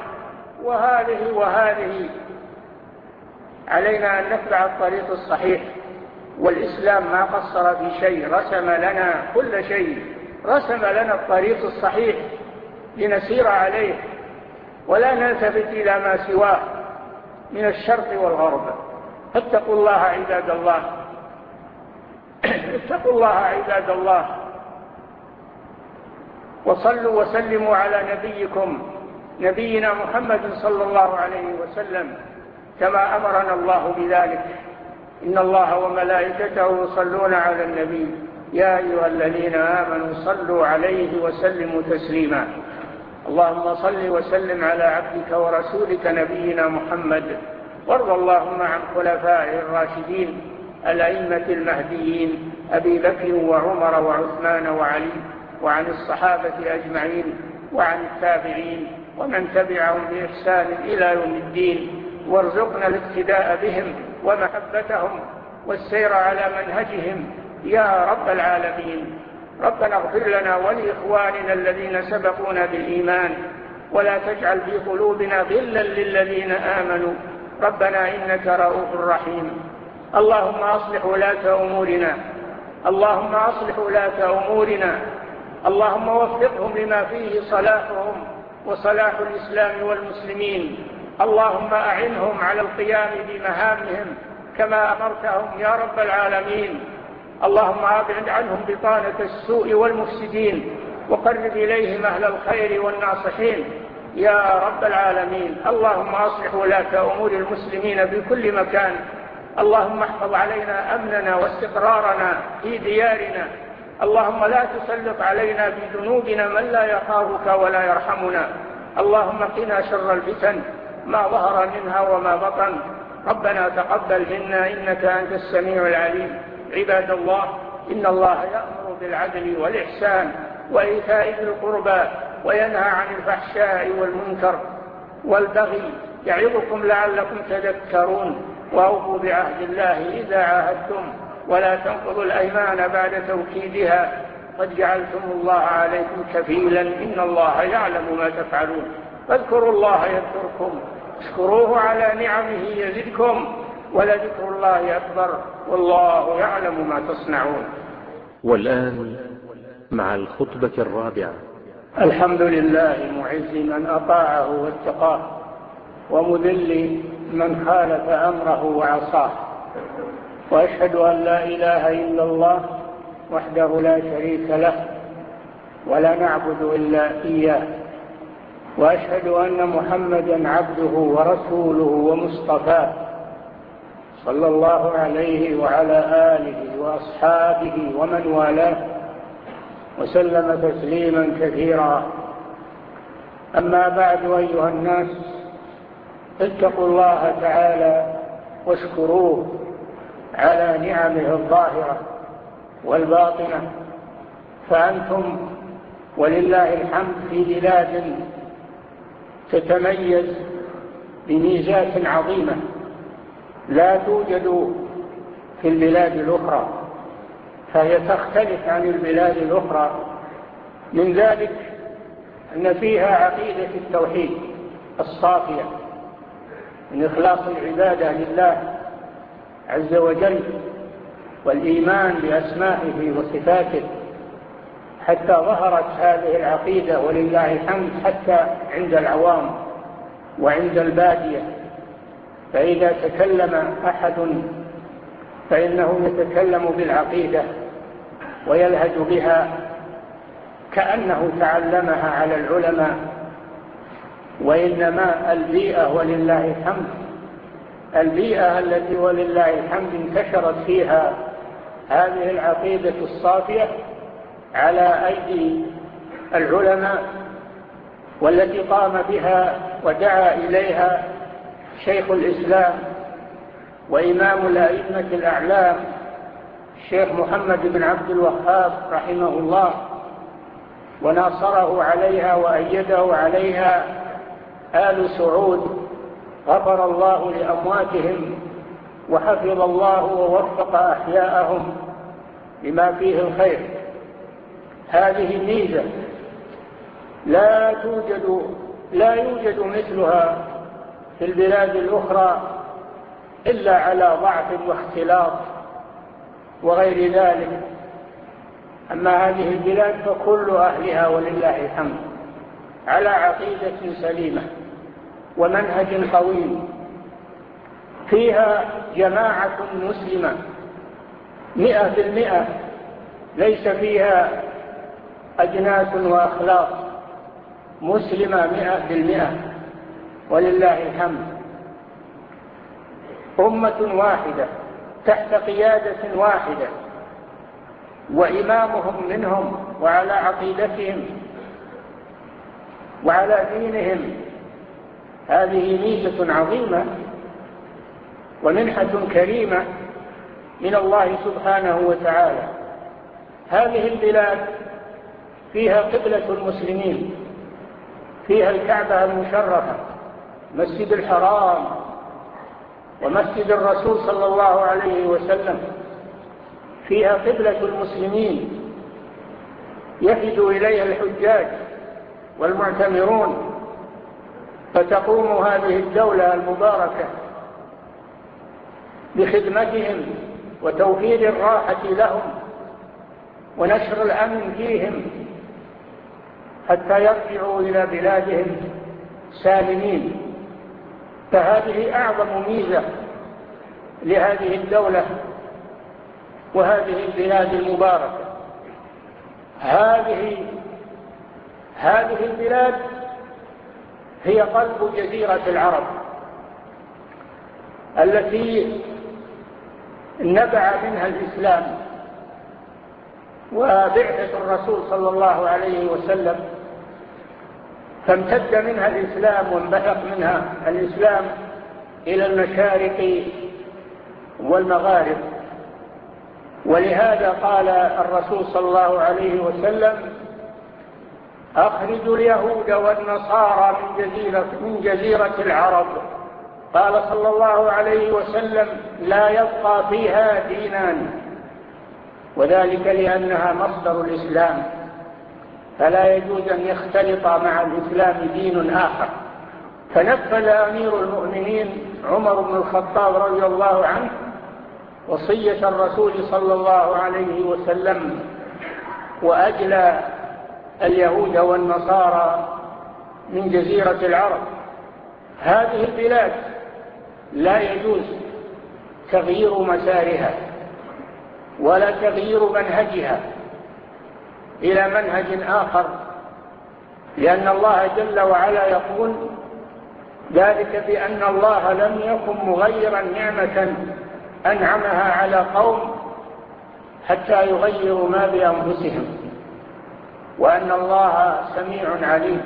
وهذه. علينا أن نتبع الطريق الصحيح. والإسلام ما قصر في شيء، رسم لنا كل شيء، رسم لنا الطريق الصحيح لنسير عليه ولا نلتفت إلى ما سواه من الشرق والغرب. اتقوا الله عباد الله. اتقوا الله عباد الله وصلوا وسلموا على نبينا محمد صلى الله عليه وسلم كما أمرنا الله بذلك. إن الله وملائكته يصلون على النبي يا أيها الذين آمنوا صلوا عليه وسلموا تسليما. اللهم صل وسلم على عبدك ورسولك نبينا محمد. وارض اللهم عن خلفائه الراشدين الأئمة المهديين أبي بكر وعمر وعثمان وعلي وعن الصحابة أجمعين وعن التابعين ومن تبعهم بإحسان إلى يوم الدين. وارزقنا الاقتداء بهم ومحبتهم والسير على منهجهم يا رب العالمين. ربنا اغفر لنا ولإخواننا الذين سبقونا بالإيمان ولا تجعل في قلوبنا غلا للذين آمنوا ربنا إنك رؤوف رحيم. اللهم أصلح ولاة أمورنا. اللهم أصلح ولاة أمورنا. اللهم وفقهم لما فيه صلاحهم وصلاح الإسلام والمسلمين. اللهم أعنهم على القيام بمهامهم كما أمرتهم يا رب العالمين. اللهم أبعد عنهم بطانة السوء والمفسدين وقرب إليهم أهل الخير والناصحين يا رب العالمين. اللهم أصلح ولاة أمور المسلمين بكل مكان. اللهم احفظ علينا أمننا واستقرارنا في ديارنا. اللهم لا تسلط علينا بذنوبنا من لا يخافك ولا يرحمنا. اللهم قنا شر الفتن ما ظهر منها وما بطن. ربنا تقبل منا إنك أنت السميع العليم. عباد الله إن الله يأمر بالعدل والإحسان وإيتاء ذي القربى وينهى عن الفحشاء والمنكر والبغي يعظكم لعلكم تذكرون. وأوفوا بعهد الله إذا عاهدتم ولا تنقضوا الأيمان بعد توكيدها قد جعلتم الله عليكم كفيلا إن الله يعلم ما تفعلون. فاذكروا الله يذكركم اشكروه على نعمه يزدكم ولذكر الله أكبر والله يعلم ما تصنعون. والآن مع الخطبة الرابعة. الحمد لله معز من أطاعه واتقاه ومذل من خالف أمره وعصاه. وأشهد أن لا إله إلا الله وحده لا شريك له ولا نعبد إلا إياه، وأشهد أن محمدا عبده ورسوله ومصطفاه صلى الله عليه وعلى آله وأصحابه ومن والاه وسلم تسليما كثيرا. أما بعد، أيها الناس، اتقوا الله تعالى واشكروه على نعمه الظاهرة والباطنة، فأنتم ولله الحمد في بلاد تتميز بميزات عظيمة لا توجد في البلاد الأخرى، فهي تختلف عن البلاد الأخرى. من ذلك أن فيها عقيدة التوحيد الصافية من إخلاص العبادة لله عز وجل والإيمان بأسمائه وصفاته، حتى ظهرت هذه العقيدة ولله الحمد حتى عند العوام وعند البادية. فإذا تكلم أحد فإنه يتكلم بالعقيدة ويلهج بها كأنه تعلمها على العلماء، وإنما البيئة ولله الحمد، البيئة التي ولله الحمد انتشرت فيها هذه العقيدة الصافية على أيدي العلماء، والتي قام بها ودعا إليها شيخ الإسلام وإمام الأئمة الأعلام الشيخ محمد بن عبد الوهاب رحمه الله، وناصره عليها وأيده عليها آل سعود، غفر الله لأمواتهم وحفظ الله ووفق أحياءهم لما فيه الخير. هذه ميزة لا يوجد مثلها في البلاد الأخرى إلا على ضعف واختلاط وغير ذلك. أما هذه البلاد فكل أهلها ولله الحمد على عقيدة سليمة ومنهج قويم، فيها جماعة مسلمة 100%، ليس فيها أجناس وأخلاق، مسلمة 100% ولله الحمد. أمة واحدة تحت قيادة واحدة، وإمامهم منهم وعلى عقيدتهم وعلى دينهم. هذه ميزة عظيمة ومنحة كريمة من الله سبحانه وتعالى. هذه البلاد فيها قبلة المسلمين، فيها الكعبة المشرفة، مسجد الحرام ومسجد الرسول صلى الله عليه وسلم، فيها قبلة المسلمين يفد إليها الحجاج والمعتمرون، فتقوم هذه الدولة المباركة بخدمتهم وتوفير الراحة لهم ونشر الأمن فيهم حتى يرجعوا إلى بلادهم سالمين. فهذه أعظم ميزة لهذه الدولة وهذه البلاد المباركة. هذه البلاد هي قلب جزيرة العرب التي نبع منها الإسلام وبعثة الرسول صلى الله عليه وسلم، فامتد منها الإسلام وانبثق منها الإسلام إلى المشارق والمغارب. ولهذا قال الرسول صلى الله عليه وسلم: أخرجوا اليهود والنصارى من جزيرة العرب. قال صلى الله عليه وسلم: لا يبقى فيها دينان، وذلك لأنها مصدر الإسلام، فلا يجوز أن يختلط مع الإسلام دين آخر. فنفذ أمير المؤمنين عمر بن الخطاب رضي الله عنه وصية الرسول صلى الله عليه وسلم، وأجلى اليهود والنصارى من جزيرة العرب. هذه البلاد لا يجوز تغيير مسارها ولا تغيير منهجها إلى منهج آخر، لأن الله جل وعلا يقول ذلك بأن الله لم يكن مغيرا نعمة أنعمها على قوم حتى يغيروا ما بأنفسهم، وأن الله سميع عليم.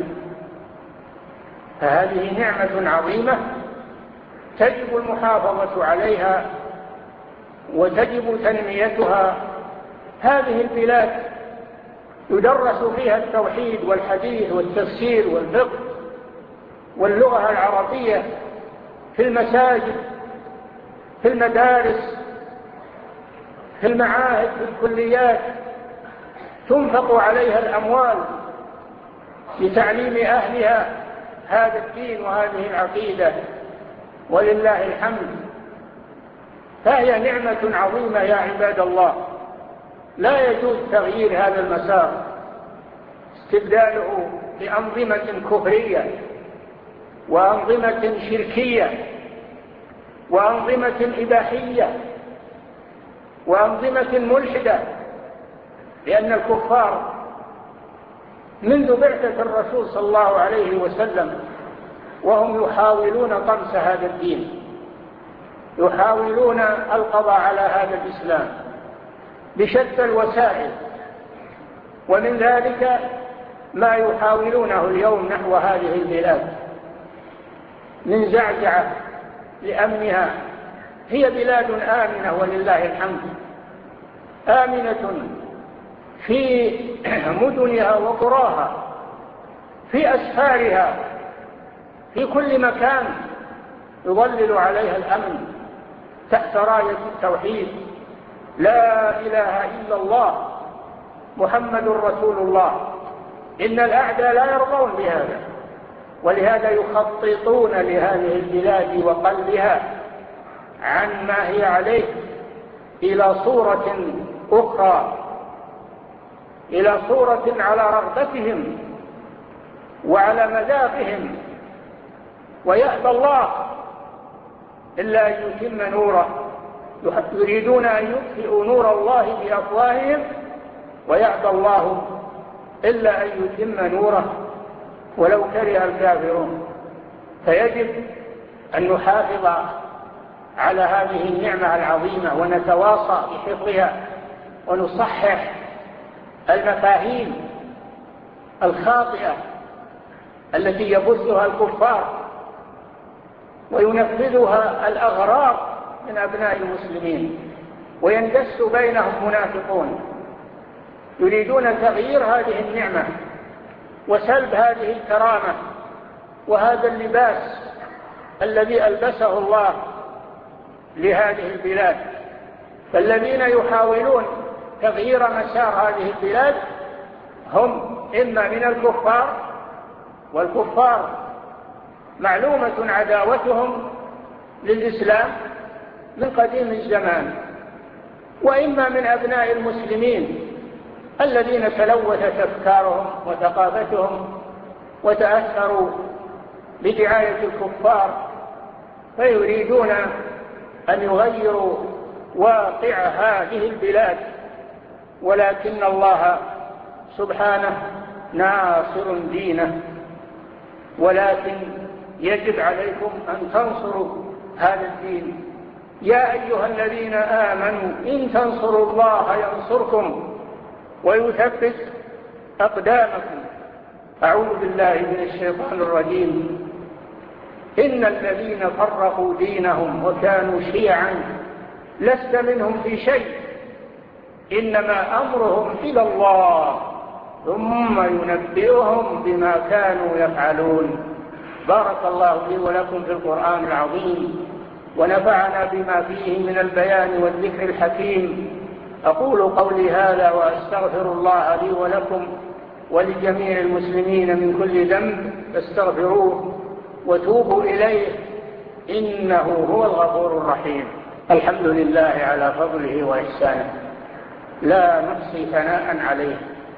فهذه نعمة عظيمة تجب المحافظة عليها وتجب تنميتها. هذه البلاد يدرس فيها التوحيد والحديث والتفسير والفقه واللغة العربية في المساجد، في المدارس، في المعاهد، في الكليات، تنفق عليها الأموال لتعليم أهلها هذا الدين وهذه العقيدة، ولله الحمد. فهي نعمة عظيمة يا عباد الله، لا يجوز تغيير هذا المسار، استبداله بأنظمة كفرية وأنظمة شركية وأنظمة إباحية وأنظمة ملحدة، لأن الكفار منذ بعثة الرسول صلى الله عليه وسلم وهم يحاولون طمس هذا الدين، يحاولون القضاء على هذا الإسلام بشتى الوسائل، ومن ذلك ما يحاولونه اليوم نحو هذه البلاد من زعزعة لأمنها. هي بلاد آمنة ولله الحمد، آمنة في مدنها وقراها، في أسفارها، في كل مكان يظلل عليها الأمن تحت راية التوحيد، لا إله إلا الله محمد رسول الله. إن الأعداء لا يرضون بهذا، ولهذا يخططون لهذه البلاد وقلبها عن ما هي عليه إلى صورة أخرى، إلى صورة على رغبتهم وعلى مذاقهم، ويأبى الله إلا أن يتم نوره. يريدون أن يطفئوا نور الله بأفواههم ويأبى الله إلا أن يتم نوره ولو كره الكافرون. فيجب أن نحافظ على هذه النعمة العظيمة ونتواصى بحفظها، ونصحح المفاهيم الخاطئة التي يبثها الكفار وينفذها الأغرار من أبناء المسلمين، ويندس بينهم منافقون يريدون تغيير هذه النعمة وسلب هذه الكرامة وهذا اللباس الذي ألبسه الله لهذه البلاد. فالذين يحاولون تغيير مسار هذه البلاد هم إما من الكفار، والكفار معلومة عداوتهم للإسلام من قديم الزمان، وإما من أبناء المسلمين الذين تلوثت أفكارهم وثقافتهم وتأثروا بدعاية الكفار، فيريدون أن يغيروا واقع هذه البلاد. ولكن الله سبحانه ناصر دينه، ولكن يجب عليكم أن تنصروا هذا الدين. يا أيها الذين آمنوا إن تنصروا الله ينصركم ويثبت أقدامكم. أعوذ بالله من الشيطان الرجيم. إن الذين فرقوا دينهم وكانوا شيعا لست منهم في شيء، إنما أمرهم إلى الله ثم ينبئهم بما كانوا يفعلون. بارك الله لي ولكم في القرآن العظيم، ونفعنا بما فيه من البيان والذكر الحكيم. أقول قولي هذا وأستغفر الله لي ولكم ولجميع المسلمين من كل ذنب، فاستغفروه وتوبوا إليه إنه هو الغفور الرحيم. الحمد لله على فضله وإحسانه، لا نحصي ثناء عليه،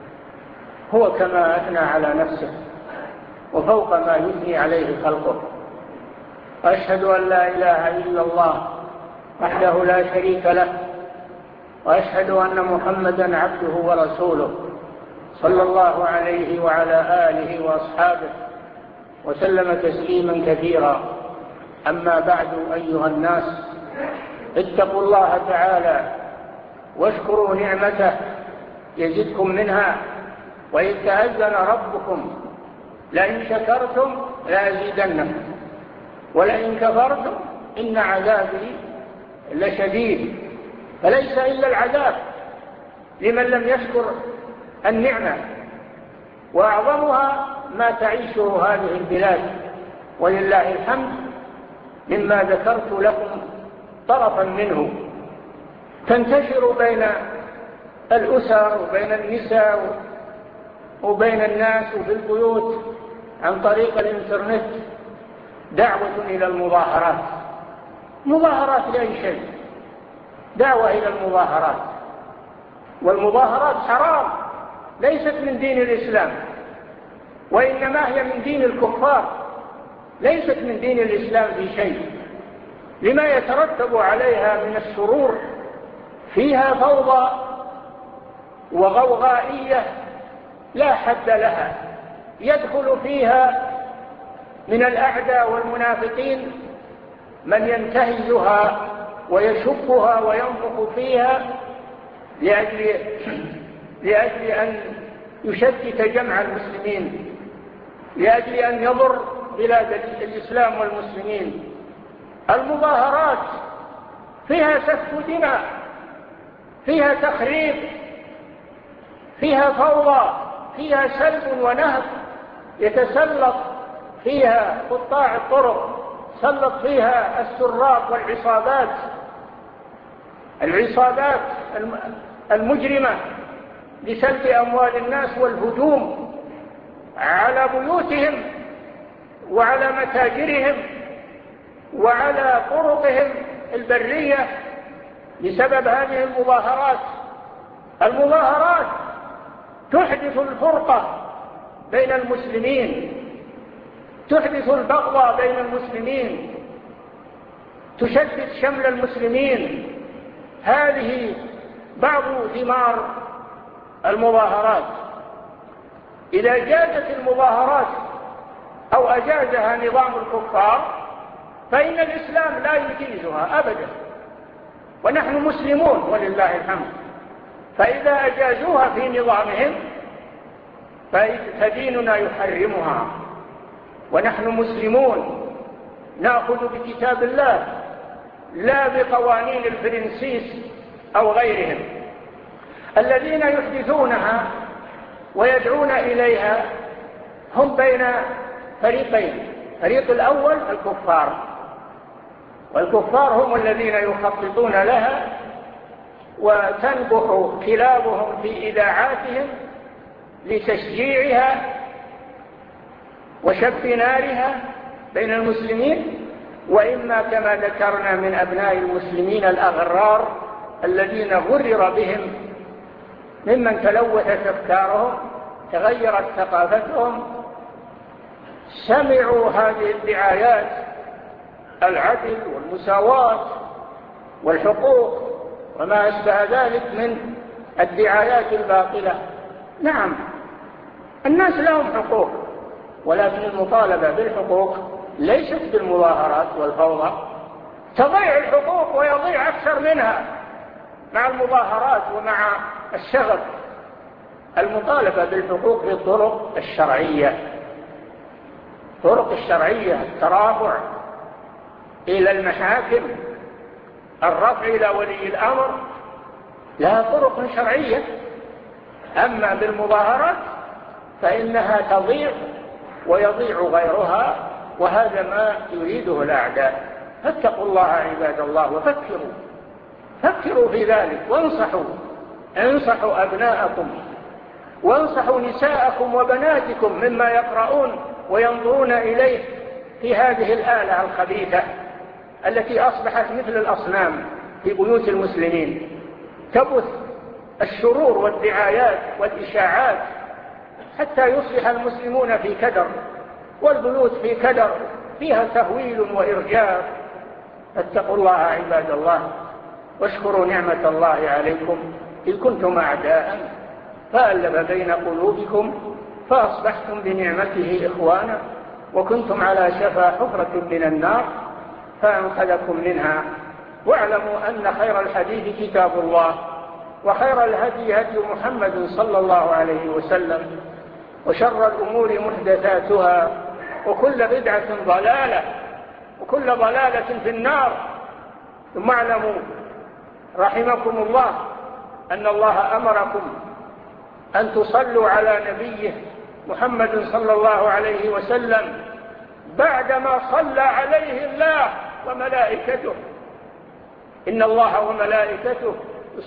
هو كما أثنى على نفسه وفوق ما يثني عليه خلقه. أشهد أن لا إله إلا الله وحده لا شريك له، وأشهد أن محمدا عبده ورسوله صلى الله عليه وعلى آله وأصحابه وسلم تسليما كثيرا. أما بعد، أيها الناس، اتقوا الله تعالى واشكروا نعمته يزدكم منها، وإذ تأذن ربكم لئن شكرتم لأزيدنكم ولئن كفرتم إن عذابي لشديد. فليس إلا العذاب لمن لم يشكر النعمة، وأعظمها ما تعيشه هذه البلاد ولله الحمد، مما ذكرت لكم طرفا منه، تنتشر بين الأسر وبين النساء وبين الناس وفي البيوت عن طريق الإنترنت دعوة إلى المظاهرات. مظاهرات لأي شيء، دعوة إلى المظاهرات، والمظاهرات حرام، ليست من دين الإسلام، وإنما هي من دين الكفار، ليست من دين الإسلام في شيء، لما يترتب عليها من الشرور. فيها فوضى وغوغائية لا حد لها، يدخل فيها من الأعداء والمنافقين من ينتهزها ويشبها وينفخ فيها لأجل أن يشتت جمع المسلمين، لأجل أن يضر بلاد الإسلام والمسلمين. المظاهرات فيها سفك دماء، فيها تخريب، فيها فوضى، فيها سلب ونهب، يتسلط فيها قطاع الطرق، سلط فيها السراق والعصابات المجرمة لسلب أموال الناس والهجوم على بيوتهم وعلى متاجرهم وعلى طرقهم البرية بسبب هذه المظاهرات. المظاهرات تحدث الفرقة بين المسلمين، تحدث البغضاء بين المسلمين، تشتت شمل المسلمين. هذه بعض ثمار المظاهرات. إذا جازت المظاهرات أو أجازها نظام الكفار فإن الإسلام لا يجيزها أبدا، ونحن مسلمون ولله الحمد. فإذا أجازوها في نظامهم فديننا يحرمها، ونحن مسلمون نأخذ بكتاب الله لا بقوانين الفرنسيس أو غيرهم. الذين يحدثونها ويدعون إليها هم بين فريقين: الفريق الأول الكفار، والكفار هم الذين يخططون لها وتنبح كلابهم في إذاعاتهم لتشجيعها وشب نارها بين المسلمين، وإما كما ذكرنا من أبناء المسلمين الأغرار الذين غرر بهم ممن تلوثت أفكارهم، تغيرت ثقافتهم، سمعوا هذه الدعايات العدل والمساواة والحقوق وما أشبه ذلك من الدعايات الباطلة. نعم، الناس لهم حقوق، ولكن المطالبة بالحقوق ليست بالمظاهرات والفوضى. تضيع الحقوق ويضيع أكثر منها مع المظاهرات ومع الشغب. المطالبة بالحقوق بالطرق الشرعية، طرق الشرعية، الترافع إلى المحاكم، الرفع إلى ولي الأمر، لها طرق شرعية. أما بالمظاهرات فإنها تضيع ويضيع غيرها، وهذا ما يريده الأعداء. فاتقوا الله عباد الله وفكروا في ذلك، انصحوا أبناءكم، وانصحوا نساءكم وبناتكم مما يقرؤون وينظرون إليه في هذه الآلة الخبيثة التي أصبحت مثل الأصنام في بيوت المسلمين، تبث الشرور والدعايات والإشاعات حتى يصبح المسلمون في كدر والبيوت في كدر، فيها تهويل وإرجاف فاتقوا الله عباد الله، واشكروا نعمة الله عليكم إذ كنتم أعداء فألف بين قلوبكم فأصبحتم بنعمته إخوانا وكنتم على شفا حفرة من النار فأنقذكم منها. واعلموا أن خير الحديث كتاب الله، وخير الهدي هدي محمد صلى الله عليه وسلم، وشر الأمور محدثاتها، وكل بدعة ضلالة، وكل ضلالة في النار. ثم اعلموا رحمكم الله أن الله أمركم أن تصلوا على نبيه محمد صلى الله عليه وسلم بعدما صلى عليه الله وملائكته. إن الله وملائكته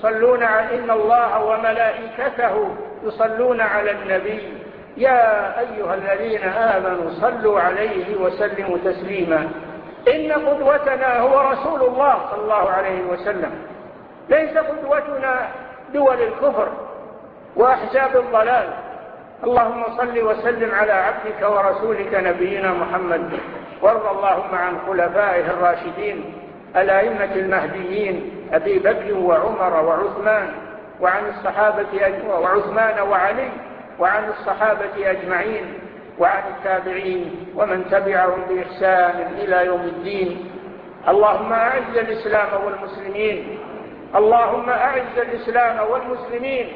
يصلون على النبي يا أيها الذين آمنوا صلوا عليه وسلموا تسليما. إن قدوتنا هو رسول الله صلى الله عليه وسلم، ليس قدوتنا دول الكفر وأحزاب الضلال. اللهم صل وسلم على عبدك ورسولك نبينا محمد، وارض اللهم عن خلفائه الراشدين الأئمة المهديين أبي بكر وعمر وعثمان وعثمان وعلي وعن الصحابة أجمعين وعن التابعين ومن تبعهم بإحسان إلى يوم الدين. اللهم أعز الإسلام والمسلمين، اللهم أعز الإسلام والمسلمين،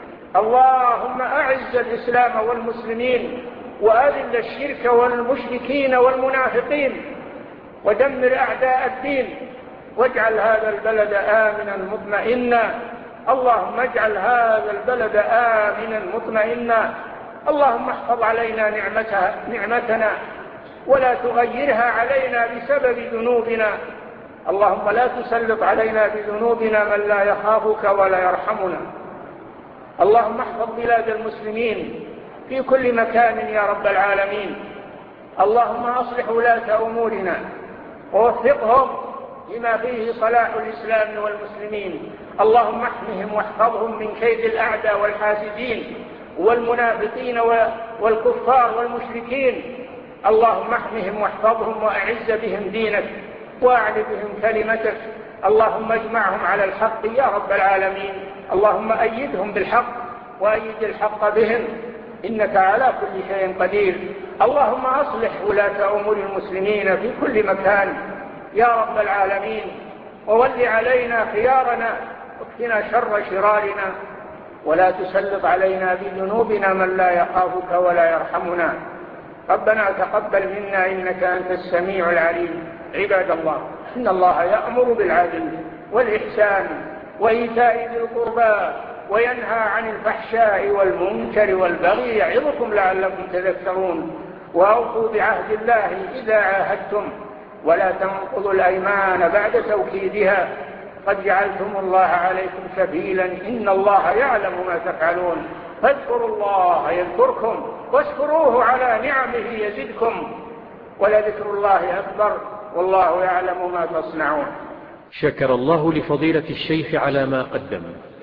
اللهم أعز الإسلام والمسلمين، وأذل الشرك والمشركين والمنافقين، ودمر أعداء الدين، واجعل هذا البلد آمنا مطمئنا. اللهم اجعل هذا البلد آمنا مطمئنا. اللهم احفظ علينا نعمتنا ولا تغيرها علينا بسبب ذنوبنا. اللهم لا تسلط علينا بذنوبنا من لا يخافك ولا يرحمنا. اللهم احفظ بلاد المسلمين في كل مكان يا رب العالمين. اللهم أصلح ولاة أمورنا ووفقهم لما فيه صلاح الإسلام والمسلمين. اللهم احمهم واحفظهم من كيد الأعداء والحاسدين والمنافقين والكفار والمشركين. اللهم احمهم واحفظهم وأعز بهم دينك وأعل بهم كلمتك. اللهم اجمعهم على الحق يا رب العالمين. اللهم أيدهم بالحق وأيد الحق بهم، إنك على كل شيء قدير. اللهم أصلح ولاة أمور المسلمين في كل مكان يا رب العالمين، وول علينا خيارنا واكفنا شر شرارنا، ولا تسلط علينا بذنوبنا من لا يخافك ولا يرحمنا. ربنا تقبل منا إنك أنت السميع العليم. عباد الله، إن الله يأمر بالعدل والإحسان وإيتاء ذي القربى وينهى عن الفحشاء والمنكر والبغي يعظكم لعلكم تذكرون. وأوفوا بعهد الله إذا عاهدتم ولا تنقضوا الأيمان بعد توكيدها، قد جعلتم الله عليكم سبيلا إن الله يعلم ما تفعلون. فاذكروا الله يذكركم واشكروه على نعمه يزدكم، ولذكر الله أكبر والله يعلم ما تصنعون. شكر الله لفضيلة الشيخ على ما قدم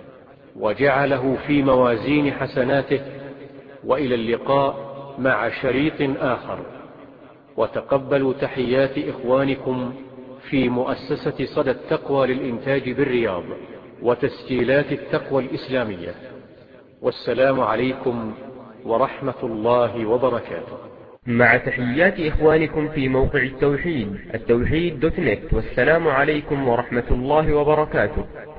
وجعله في موازين حسناته، وإلى اللقاء مع شريط آخر. وتقبلوا تحيات إخوانكم في مؤسسة صدى التقوى للإنتاج بالرياض وتسجيلات التقوى الإسلامية. والسلام عليكم ورحمة الله وبركاته. مع تحيات إخوانكم في موقع التوحيد التوحيد.net، والسلام عليكم ورحمة الله وبركاته.